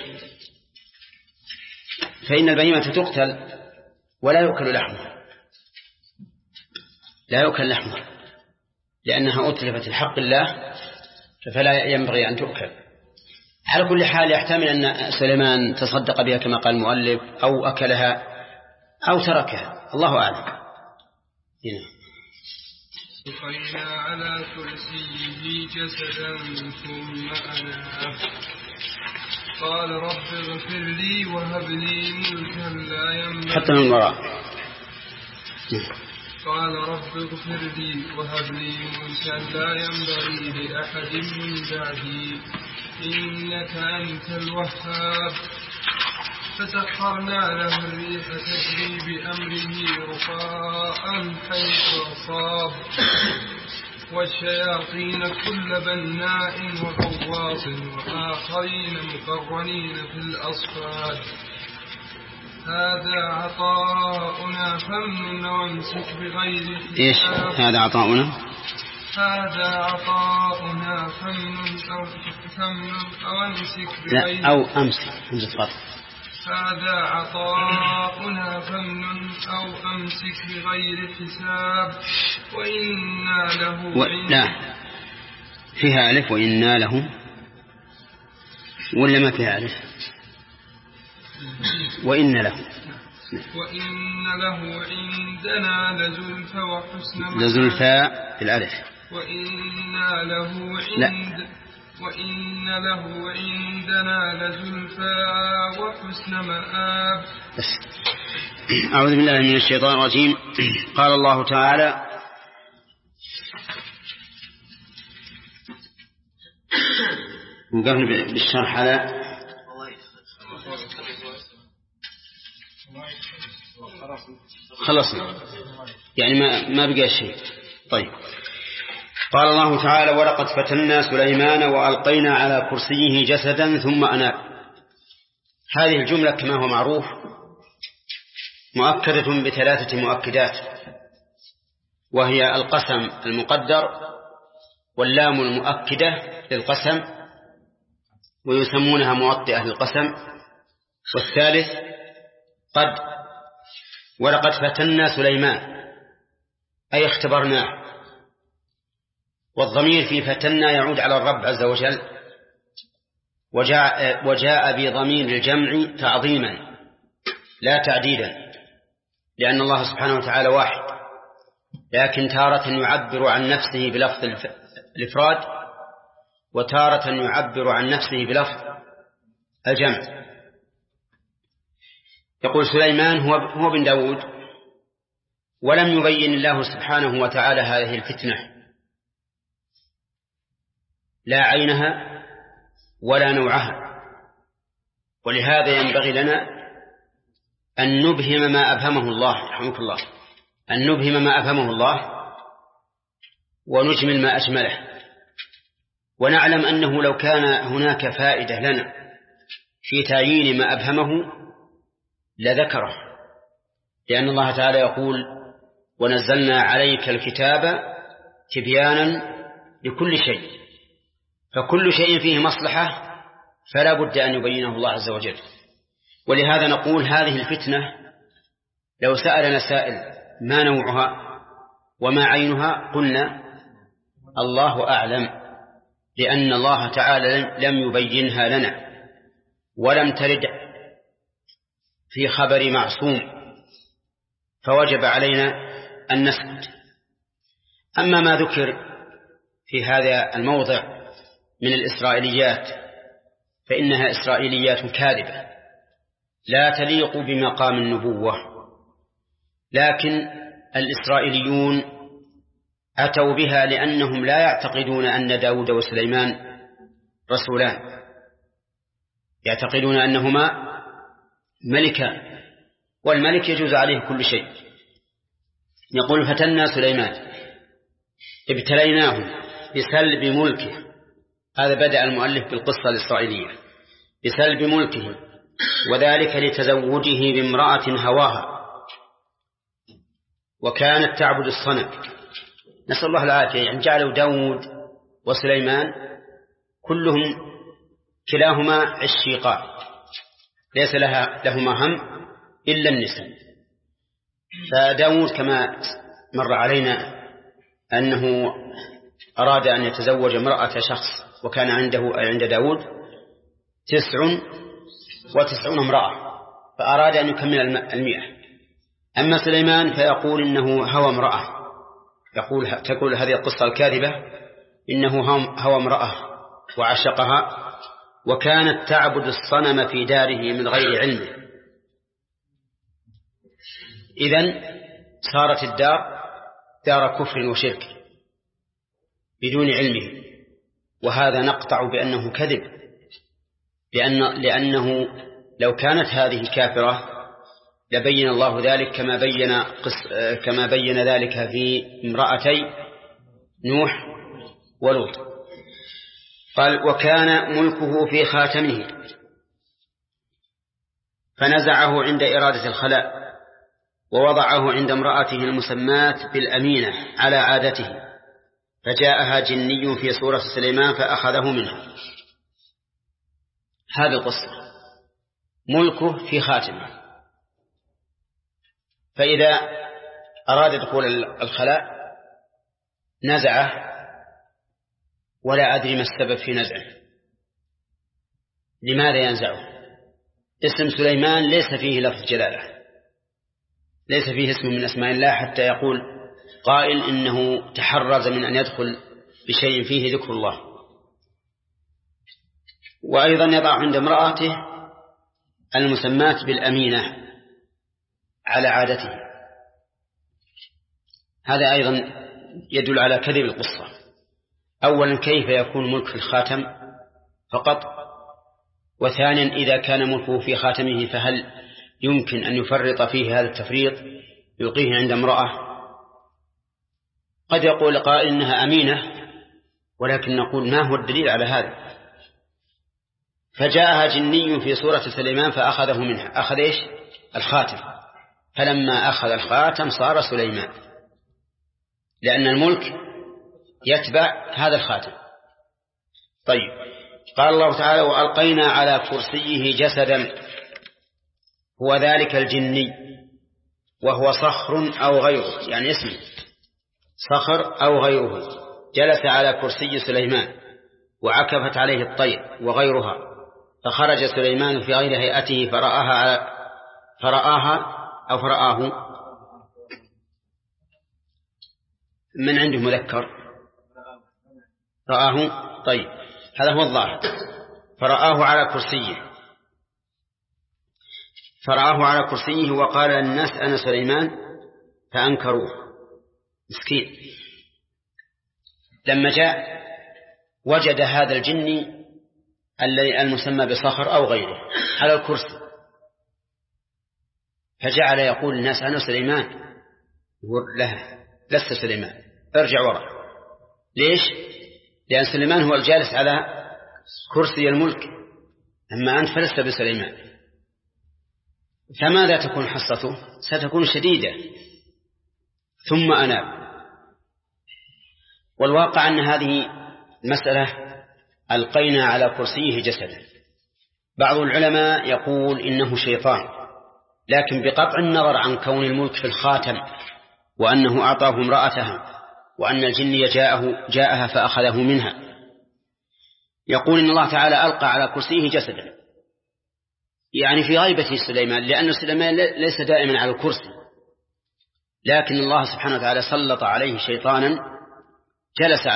فإن البهيمة تقتل ولا يؤكل لحمها، لا يؤكل لحمها لأنها أتلفت الحق الله، فلا ينبغي أن تؤكل. على كل حال يحتمل أن سليمان تصدق بها كما قال المؤلف أو أكلها أو تركها، الله أعلم. تخيل على كرسيه جسدا ثم أناه قال رب اغفر لي وهب لي ملكا لا ينبغي حتى من وراء. قال رب اغفر لي وهب لي ملكا لا ينبغي لأحد من بعدي إنك أنت الوهاب. فسخرنا له الريح تجري بأمره رخاء حيث أصاب والشياطين كل بناء وغواص وآخرين مقرنين في الأصفاد. هذا عطاؤنا فمن وامسك بغير حساب. إيش هذا عطاؤنا؟ هذا عطاؤنا فمن أو أمسك بغير. لا، أو أمسك همزة فاضل. هذا عطاؤنا فمن أو أمسك بغير حساب وإنا له لا فيها ألف وإنا له، ولا ما فيها ألف؟ وإن له عندنا لزلفى وحسن مآب. لزلفى في الألف. وإنا له عندنا لزلفى وحسن مآب. أعوذ بالله من الشيطان الرجيم. قال الله تعالى: نقرن بالشرح على خلصنا، يعني ما بقى شيء. طيب، قال الله تعالى: ولقد فتنا سليمان وألقينا على كرسيه جسدا ثم أناب. هذه الجملة كما هو معروف مؤكدة بثلاثة مؤكدات، وهي القسم المقدر واللام المؤكدة للقسم ويسمونها موطئة للقسم، والثالث قد. ولقد فتنا سليمان أي اختبرناه، والضمير في فتنا يعود على الرب عز وجل، وجاء بضمير الجمع تعظيما لا تعديدا، لأن الله سبحانه وتعالى واحد، لكن تارة يعبر عن نفسه بلفظ الإفراد، وتارة يعبر عن نفسه بلفظ الجمع. يقول سليمان هو بن داود، ولم يبين الله سبحانه وتعالى هذه الفتنة لا عينها ولا نوعها، ولهذا ينبغي لنا أن نبهم ما أبهمه الله، رحمك الله، أن نبهم ما أبهمه الله ونجمل ما أجمله، ونعلم أنه لو كان هناك فائدة لنا في تعيين ما أبهمه لذكره، لأن الله تعالى يقول: ونزلنا عليك الكتاب تبيانا لكل شيء، فكل شيء فيه مصلحة فلا بد أن يبينه الله عز وجل. ولهذا نقول هذه الفتنة لو سألنا سائل ما نوعها وما عينها قلنا الله أعلم، لأن الله تعالى لم يبينها لنا ولم ترد في خبر معصوم، فوجب علينا أن نسكت. أما ما ذكر في هذا الموضع من الإسرائيليات فإنها إسرائيليات كاذبة لا تليق بمقام النبوة، لكن الإسرائيليون أتوا بها لأنهم لا يعتقدون أن داود وسليمان رسولان، يعتقدون أنهما ملكان، والملك يجوز عليه كل شيء. يقول: فتنا سليمان ابتليناه بسلب ملكه. هذا بدأ المؤلف بالقصة الإسرائيلية بسلب ملكه، وذلك لتزوجه بامرأة هواها وكانت تعبد الصنم. نسأل الله العافية. يعني جعلوا داود وسليمان كلهم كلاهما عشيقان ليس لهما هم إلا النساء. فداود كما مر علينا أنه أراد أن يتزوج امرأة شخص، وكان عند داود 99 امرأة، فأراد أن يكمل 100. أما سليمان فيقول إنه هوى امرأة، تقول هذه القصة الكاذبة إنه هوى امرأة وعشقها، وكانت تعبد الصنم في داره من غير علمه. إذن صارت الدار دار كفر وشرك بدون علمه، وهذا نقطع بأنه كذب، لأنه لو كانت هذه كافرة لبين الله ذلك كما بين ذلك في امرأتي نوح ولوط. قال وكان ملكه في خاتمه فنزعه عند إرادة الخلاء ووضعه عند امرأته المسماة بالأمينة على عادته، فجاءها جني في صورة سليمان فأخذه منها. هذه القصة، ملكه في خاتمه، فإذا أراد دخول الخلاء نزعه ولا أدري ما السبب في نزعه. لماذا ينزعه؟ اسم سليمان ليس فيه لفظ جلالة، ليس فيه اسم من أسماء الله حتى يقول قائل إنه تحرز من أن يدخل بشيء فيه ذكر الله. وأيضا يضع عند امرأته المسمات بالأمينة على عادته، هذا أيضا يدل على كذب القصة. أولا كيف يكون ملك في الخاتم فقط؟ وثانيا إذا كان ملكه في خاتمه فهل يمكن أن يفرط فيه هذا التفريط يلقيه عند امرأة؟ قد يقول قائل إنها أمينة، ولكن نقول ما هو الدليل على هذا؟ فجاءها جني في صورة سليمان فأخذه منها. أخذ إيش؟ الخاتم. فلما أخذ الخاتم صار سليمان، لأن الملك يتبع هذا الخاتم. طيب، قال الله تعالى وألقينا على كرسيه جسدا هو ذلك الجني وهو صخر أو غيره، يعني اسمه صخر أو غيره، جلس على كرسي سليمان وعكفت عليه الطير وغيرها، فخرج سليمان في غير هيئته فرآه من عنده مذكر رآه. طيب، هذا هو الظاهر. فرآه على كرسيه وقال للناس أنا سليمان فأنكروه. مسكين، لما جاء وجد هذا الجني المسمى بصخر أو غيره على الكرسي، فجعل يقول الناس أنا سليمان، يقول لها لست سليمان، ارجع وراء. ليش؟ لأن سليمان هو الجالس على كرسي الملك، أما أنت فلست بسليمان. فماذا تكون حصته؟ ستكون شديدة. ثم أناب. والواقع أن هذه المسألة ألقينا على كرسيه جسدا. بعض العلماء يقول إنه شيطان، لكن بقطع النظر عن كون الملك في الخاتم وأنه أعطاه امرأتها وأن الجن جاءها فأخذه منها، يقول إن الله تعالى ألقى على كرسيه جسدا، يعني في غيبة سليمان، لأن سليمان ليس دائما على الكرسي، لكن الله سبحانه وتعالى سلط عليه شيطانا جلس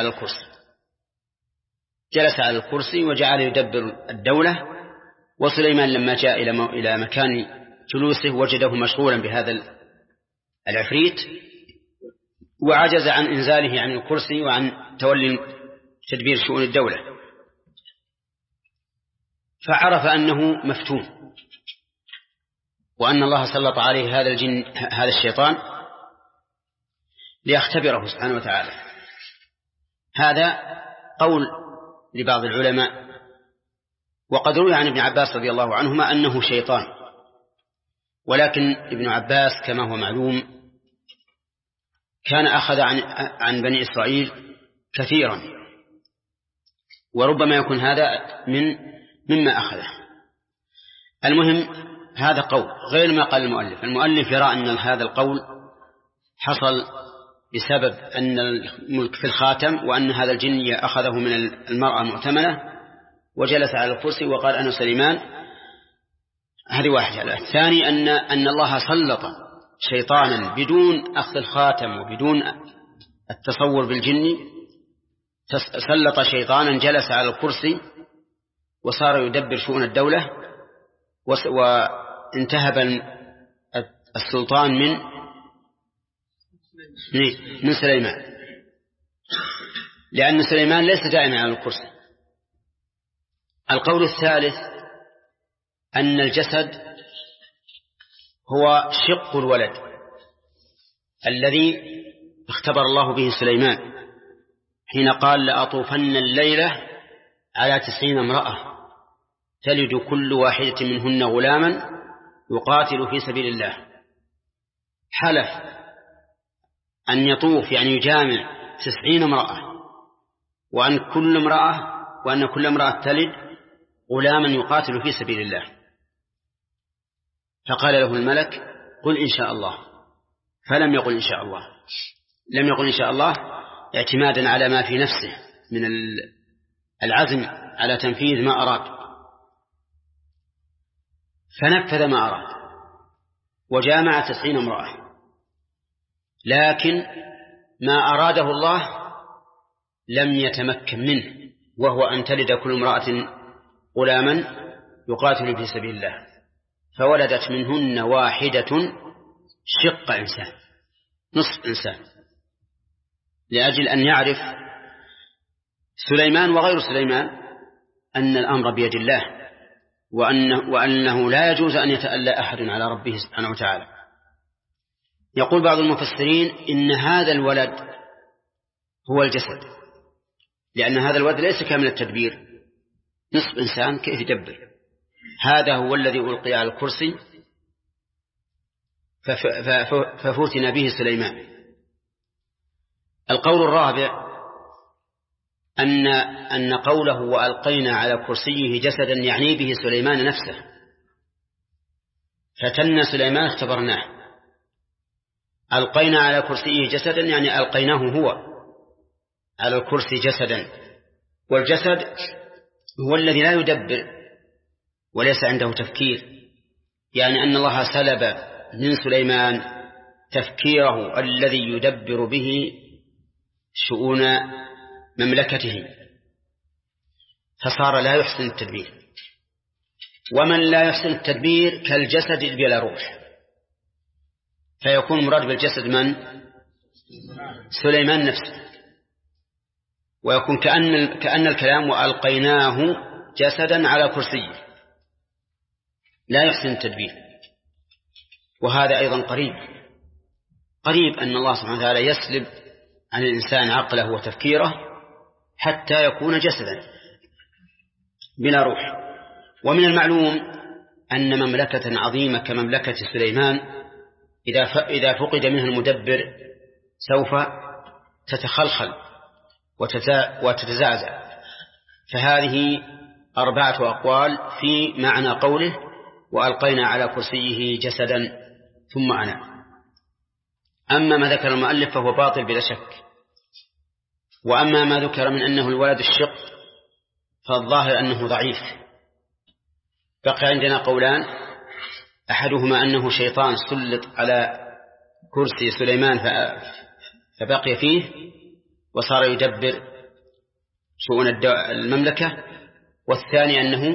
على الكرسي وجعل يدبر الدولة. وسليمان لما جاء إلى مكان جلوسه وجده مشغولا بهذا العفريت، وعجز عن إنزاله عن الكرسي وعن تولي تدبير شؤون الدولة، فعرف أنه مفتون وأن الله سلط عليه هذا الشيطان ليختبره سبحانه وتعالى. هذا قول لبعض العلماء. وقد روي عن ابن عباس رضي الله عنهما أنه شيطان، ولكن ابن عباس كما هو معلوم كان أخذ عن بني إسرائيل كثيرا، وربما يكون هذا مما أخذه. المهم هذا قول غير ما قال المؤلف يرى أن هذا القول حصل بسبب أن الملك في الخاتم، وأن هذا الجن أخذه من المرأة المؤتمنة وجلس على الكرسي وقال أنا سليمان. هذه واحدة. الثاني أن الله سلط شيطانا بدون أخذ الخاتم وبدون التصور بالجن، سلط شيطانا جلس على الكرسي وصار يدبر شؤون الدولة، وانتهب السلطان من سليمان، لأن سليمان ليس دائما على الكرسي. القول الثالث أن الجسد هو شق الولد الذي اختبر الله به سليمان، حين قال لأطوفن الليلة على 90 امرأة تلد كل واحدة منهن غلاما يقاتل في سبيل الله. حلف أن يطوف يعني يجامع 90 امرأة، وأن كل امرأة تلد غلاما يقاتل في سبيل الله. فقال له الملك قل إن شاء الله، فلم يقل إن شاء الله، لم يقل إن شاء الله اعتمادا على ما في نفسه من العزم على تنفيذ ما أراد، فنفذ ما أراد وجامع 90 امرأة. لكن ما أراده الله لم يتمكن منه، وهو أن تلد كل امرأة غلاما يقاتل في سبيل الله، فولدت منهن واحدة شق إنسان، نصف إنسان، لأجل أن يعرف سليمان وغير سليمان أن الأمر بيد الله، وأنه لا يجوز أن يتألى أحد على ربه سبحانه وتعالى. يقول بعض المفسرين إن هذا الولد هو الجسد، لأن هذا الولد ليس كامل التدبير، نصف إنسان كيف يدبر؟ هذا هو الذي ألقي على الكرسي ففتن به سليمان. القول الرابع أن قوله وألقينا على كرسيه جسدا يعني به سليمان نفسه، فتن سليمان اختبرناه. ألقينا على كرسيه جسدا يعني ألقيناه هو على الكرسي جسدا، والجسد هو الذي لا يدبر وليس عنده تفكير، يعني أن الله سلب من سليمان تفكيره الذي يدبر به شؤون مملكته، فصار لا يحسن التدبير. ومن لا يحسن التدبير كالجسد بلا روح، فيكون مراد بالجسد من؟ سليمان نفسه، ويكون كأن الكلام وألقيناه جسدا على كرسيه، لا يحسن التدبير. وهذا أيضا قريب أن الله سبحانه وتعالى يسلب عن الإنسان عقله وتفكيره حتى يكون جسدا بلا روح. ومن المعلوم أن مملكة عظيمة كمملكة سليمان إذا فقد منها المدبر سوف تتخلخل وتتزعزع. فهذه 4 أقوال في معنى قوله وألقينا على كرسيه جسدا ثم أنا. أما ما ذكر المؤلف فهو باطل بلا شك. وأما ما ذكر من أنه الولد الشق فالظاهر أنه ضعيف. بقي عندنا قولان، أحدهما أنه شيطان سلط على كرسي سليمان فبقي فيه وصار يدبر شؤون المملكة، والثاني أنه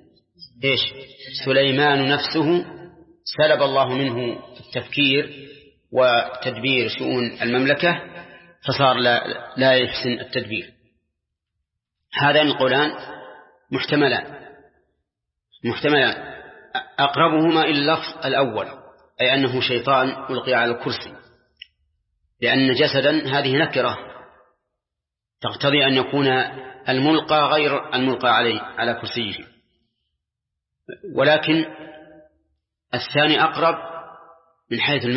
سليمان نفسه سلب الله منه التفكير وتدبير شؤون المملكة فصار لا يحسن التدبير. هذان القولان محتملان أقربهما إلى اللفظ الأول، أي أنه شيطان ألقي على الكرسي، لأن جسدا هذه نكرة تقتضي أن يكون الملقى غير الملقى على كرسيه. ولكن الثاني أقرب من حيث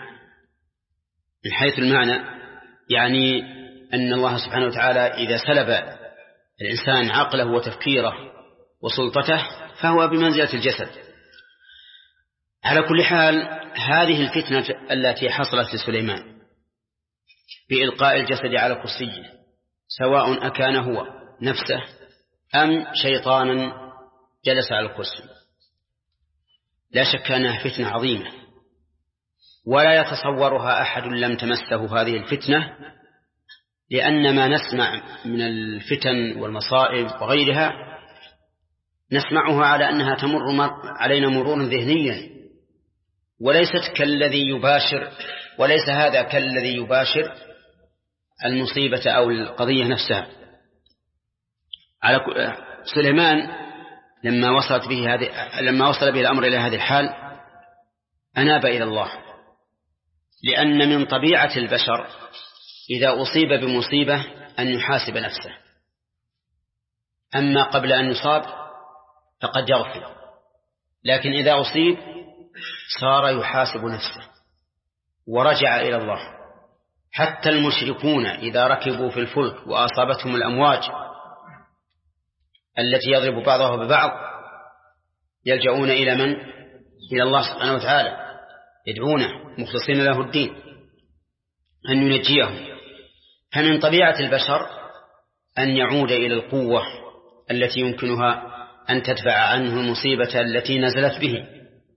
المعنى، يعني أن الله سبحانه وتعالى إذا سلب الإنسان عقله وتفكيره وسلطته فهو بمنزلة الجسد. على كل حال هذه الفتنة التي حصلت لسليمان بإلقاء الجسد على كرسيه، سواء أكان هو نفسه أم شيطانا جلس على الكرسي، لا شك أنها فتنة عظيمة، ولا يتصورها أحد لم تمسه هذه الفتنة، لأن ما نسمع من الفتن والمصائب وغيرها نسمعها على أنها تمر علينا مرورا ذهنيا، وليس هذا كالذي يباشر المصيبة أو القضية نفسها. على سليمان لما وصل به الأمر إلى هذه الحال أناب إلى الله، لأن من طبيعة البشر إذا أصيب بمصيبة أن يحاسب نفسه، أما قبل أن يصاب فقد يغفر، لكن إذا أصيب صار يحاسب نفسه ورجع إلى الله. حتى المشركون إذا ركبوا في الفلك وأصابتهم الأمواج التي يضرب بعضها ببعض يلجؤون إلى من؟ إلى الله سبحانه وتعالى، يدعونه مخلصين له الدين أن ينجيهم. فمن طبيعة البشر أن يعود إلى القوة التي يمكنها أن تدفع عنه المصيبة التي نزلت به.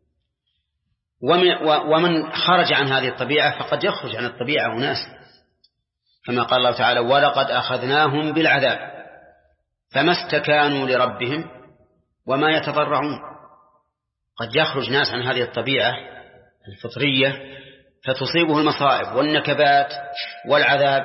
ومن خرج عن هذه الطبيعة فقد يخرج عن الطبيعة أناس، كما قال الله تعالى: ولقد أخذناهم بالعذاب فما استكانوا لربهم وما يتضرعون. قد يخرج ناس عن هذه الطبيعة الفطرية فتصيبه المصائب والنكبات والعذاب،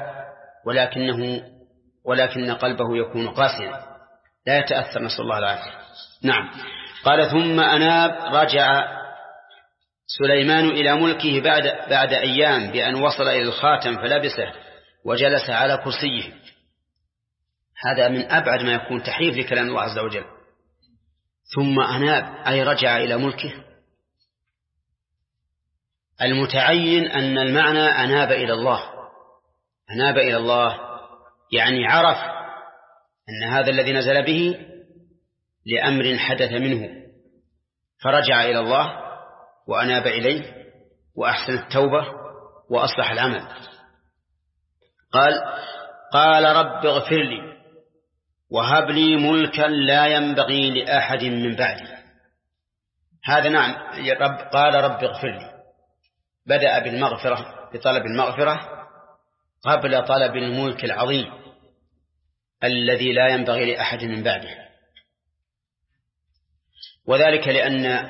ولكن قلبه يكون قاسيا لا يتأثر، نسأل الله العافية. نعم. قال: ثم أناب، رجع سليمان إلى ملكه بعد أيام بأن وصل إلى الخاتم فلبسه وجلس على كرسيه. هذا من أبعد ما يكون تحريف لكلام الله عز وجل. ثم أناب أي رجع إلى ملكه. المتعين أن المعنى أناب إلى الله. أناب إلى الله يعني عرف أن هذا الذي نزل به لأمر حدث منه، فرجع إلى الله وأناب إليه وأحسن التوبة وأصلح العمل. قال: رب اغفر لي وهب لي ملكا لا ينبغي لأحد من بعدي. هذا نعم قال: رب اغفر لي. بدأ بالمغفرة، بطلب المغفرة قبل طلب الملك العظيم الذي لا ينبغي لأحد من بعده، وذلك لأن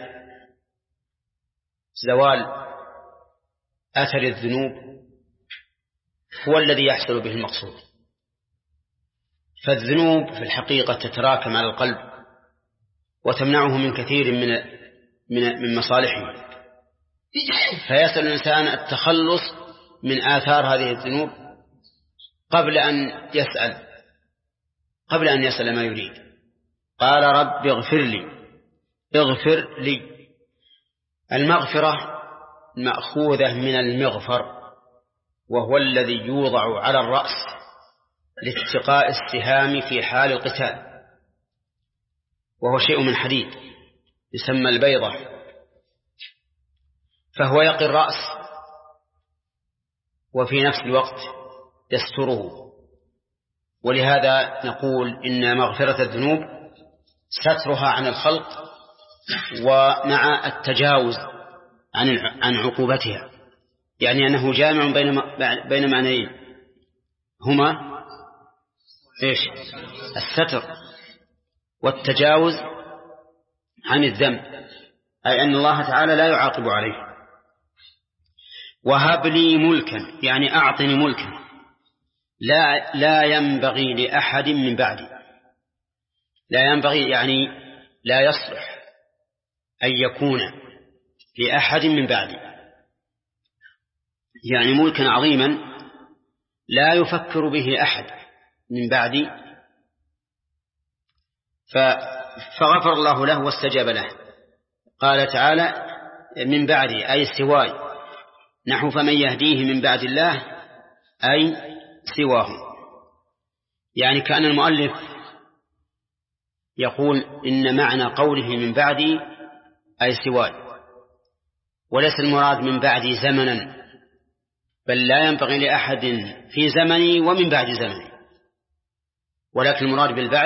زوال أثر الذنوب هو الذي يحصل به المقصود. فالذنوب في الحقيقة تتراكم على القلب وتمنعه من كثير من مصالحه، فيسأل الإنسان التخلص من آثار هذه الذنوب قبل أن يسأل ما يريد. قال: رب اغفر لي. اغفر لي. المغفرة مأخوذة من المغفر، وهو الذي يوضع على الرأس لاتقاء السهام في حال القتال، وهو شيء من حديد يسمى البيضة، فهو يقي الرأس وفي نفس الوقت يستره. ولهذا نقول إن مغفرة الذنوب سترها عن الخلق ومع التجاوز عن عقوبتها، يعني أنه جامع بين معنيين هما إيش؟ الستر والتجاوز عن الذنب، أي أن الله تعالى لا يعاقب عليه. وهب لي ملكا يعني أعطني ملكا لا ينبغي لأحد من بعدي. لا ينبغي يعني لا يصلح أن يكون لأحد من بعدي، يعني ملكا عظيما لا يفكر به أحد من بعدي. فغفر الله له واستجاب له. قال تعالى: من بعدي أي سواي، نحو فمن يهديه من بعد الله أي سواه. يعني كان المؤلف يقول إن معنى قوله من بعدي أي سواي، وليس المراد من بعدي زمنا، بل لا ينبغي لأحد في زمني ومن بعد زمني، ولكن المراد بالبعد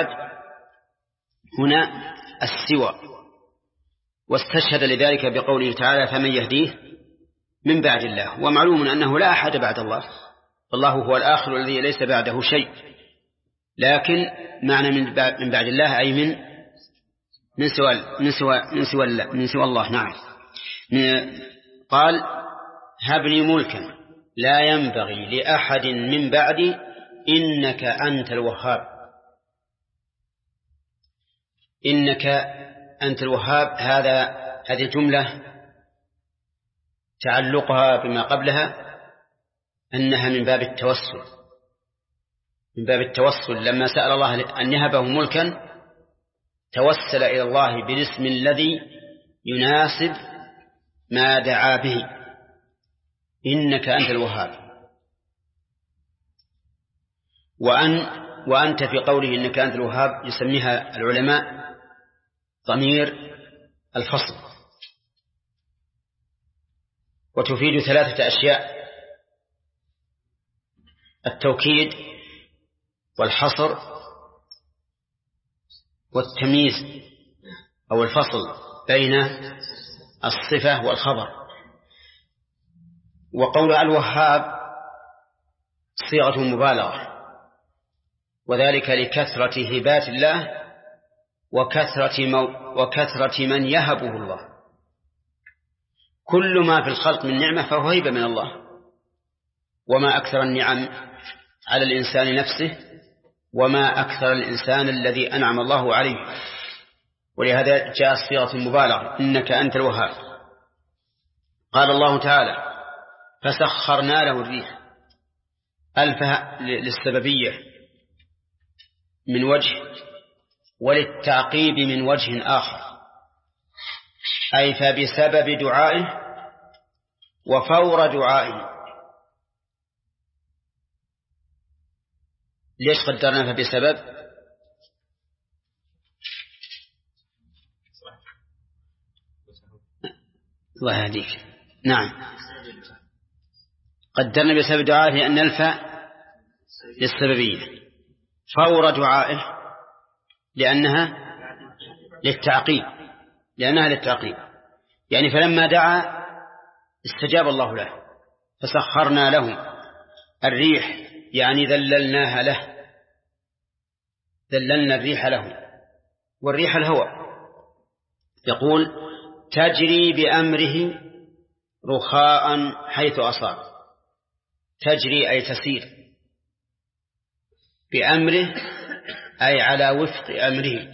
هنا السوى. واستشهد لذلك بقوله تعالى: فمن يهديه من بعد الله. ومعلوم أنه لا أحد بعد الله، فالله هو الآخر الذي ليس بعده شيء، لكن معنى من بعد الله أي من سوى الله. نعم. قال: هب لي ملكا لا ينبغي لأحد من بعدي إنك أنت الوهاب. إنك أنت الوهاب، هذه جملة تعلقها بما قبلها أنها من باب التوسل، من باب التوسل، لما سأل الله أن يهبه ملكا توسل إلى الله بالاسم الذي يناسب ما دعا به، إنك أنت الوهاب. وأنت في قوله إنك أنت الوهاب يسميها العلماء ضمير الفصل، وتفيد 3 أشياء: التوكيد والحصر والتمييز أو الفصل بين الصفة والخبر. وقول الوهاب صيغة مبالغة، وذلك لكثرة هبات الله وكثرة من يهبه الله. كل ما في الخلق من نعمة فهو هبة من الله، وما أكثر النعم على الإنسان نفسه، وما أكثر الإنسان الذي أنعم الله عليه. ولهذا جاء صيغة المبالغة إنك أنت الوهاب. قال الله تعالى فسخرنا له الريح، ألفها للسببية من وجه وللتعقيب من وجه آخر، أي فبسبب دعائه وفور دعائه. ليش قدرنا فبسبب؟ الله يهديك. نعم، قدرنا بسبب دعائه لأن الفاء للسببية، فور دعائه لأنها للتعقيب، يعني فلما دعا استجاب الله له. فسخرنا له الريح يعني ذللناها له، ذللنا الريح له. والريح الهواء، يقول تجري بأمره رخاء حيث أصاب. تجري أي تسير، بأمره أي على وفق أمره،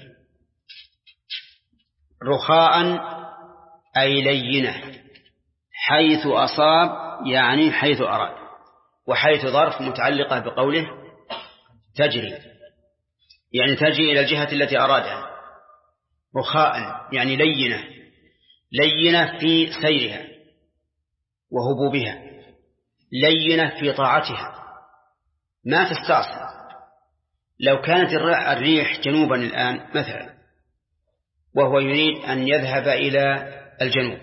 رخاء أي لينة، حيث أصاب يعني حيث أراد. وحيث ظرف متعلقة بقوله تجري، يعني تجري إلى الجهة التي أرادها. رخاء يعني لينة، لينة في سيرها وهبوبها، لينة في طاعتها، ما تستعصي. لو كانت الريح جنوبا الآن مثلا وهو يريد أن يذهب إلى الجنوب،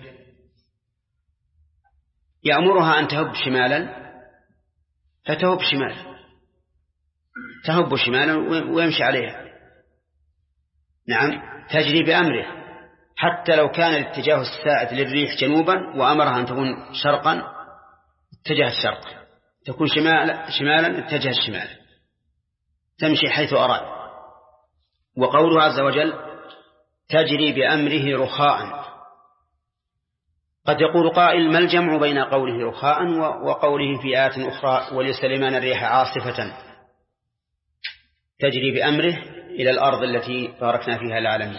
يأمرها أن تهب شمالا فتهب شمالا، تهب شمالا ويمشي عليها. نعم، تجري بأمره، حتى لو كان الاتجاه السائد للريح جنوبا وأمرها أن تكون شرقا اتجهت شرقا، تكون شمالا اتجهت شمالا، تمشي حيث أراد. وقوله عز وجل تجري بأمره رخاء. قد يقول قائل ما الجمع بين قوله رخاء وقوله في آيات أخرى ولسليمان الريح عاصفة تجري بأمره إلى الأرض التي باركنا فيها العالمين؟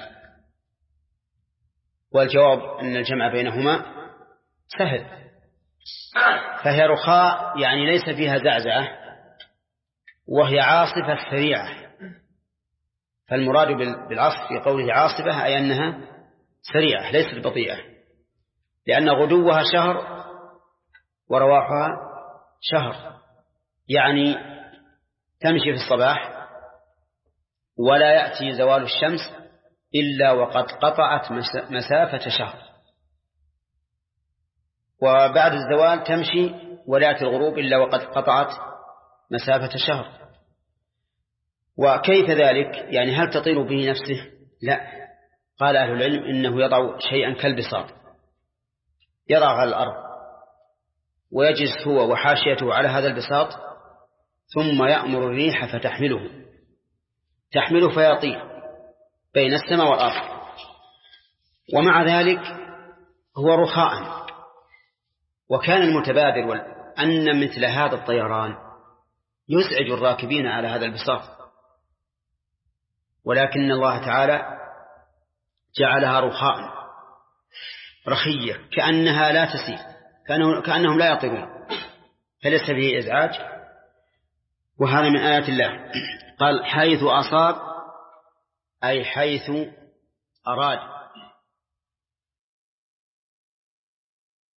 والجواب أن الجمع بينهما سهل، فهي رخاء يعني ليس فيها زعزعة، وهي عاصفة سريعة. فالمراد بالعصف في قوله عاصفة أي أنها سريعة ليست بطيئة، لأن غدوها شهر ورواحها شهر، يعني تمشي في الصباح ولا يأتي زوال الشمس إلا وقد قطعت مسافة شهر، وبعد الزوال تمشي ولا يأتي الغروب إلا وقد قطعت مسافة شهر. وكيف ذلك؟ يعني هل تطير به نفسه؟ لا، قال أهل العلم إنه يضع شيئا كالبساط، يضع على الأرض ويجلس هو وحاشيته على هذا البساط، ثم يأمر الريح فتحمله فيطير بين السماء والأرض. ومع ذلك هو رخاء. وكان المتبادر أن مثل هذا الطيران يزعج الراكبين على هذا البساط، ولكن الله تعالى جعلها رخاء رخية كأنها لا تسير، كأنهم لا يطيرون، فليس به إزعاج وهذا من آيات الله. قال حيث أصاب أي حيث أراد.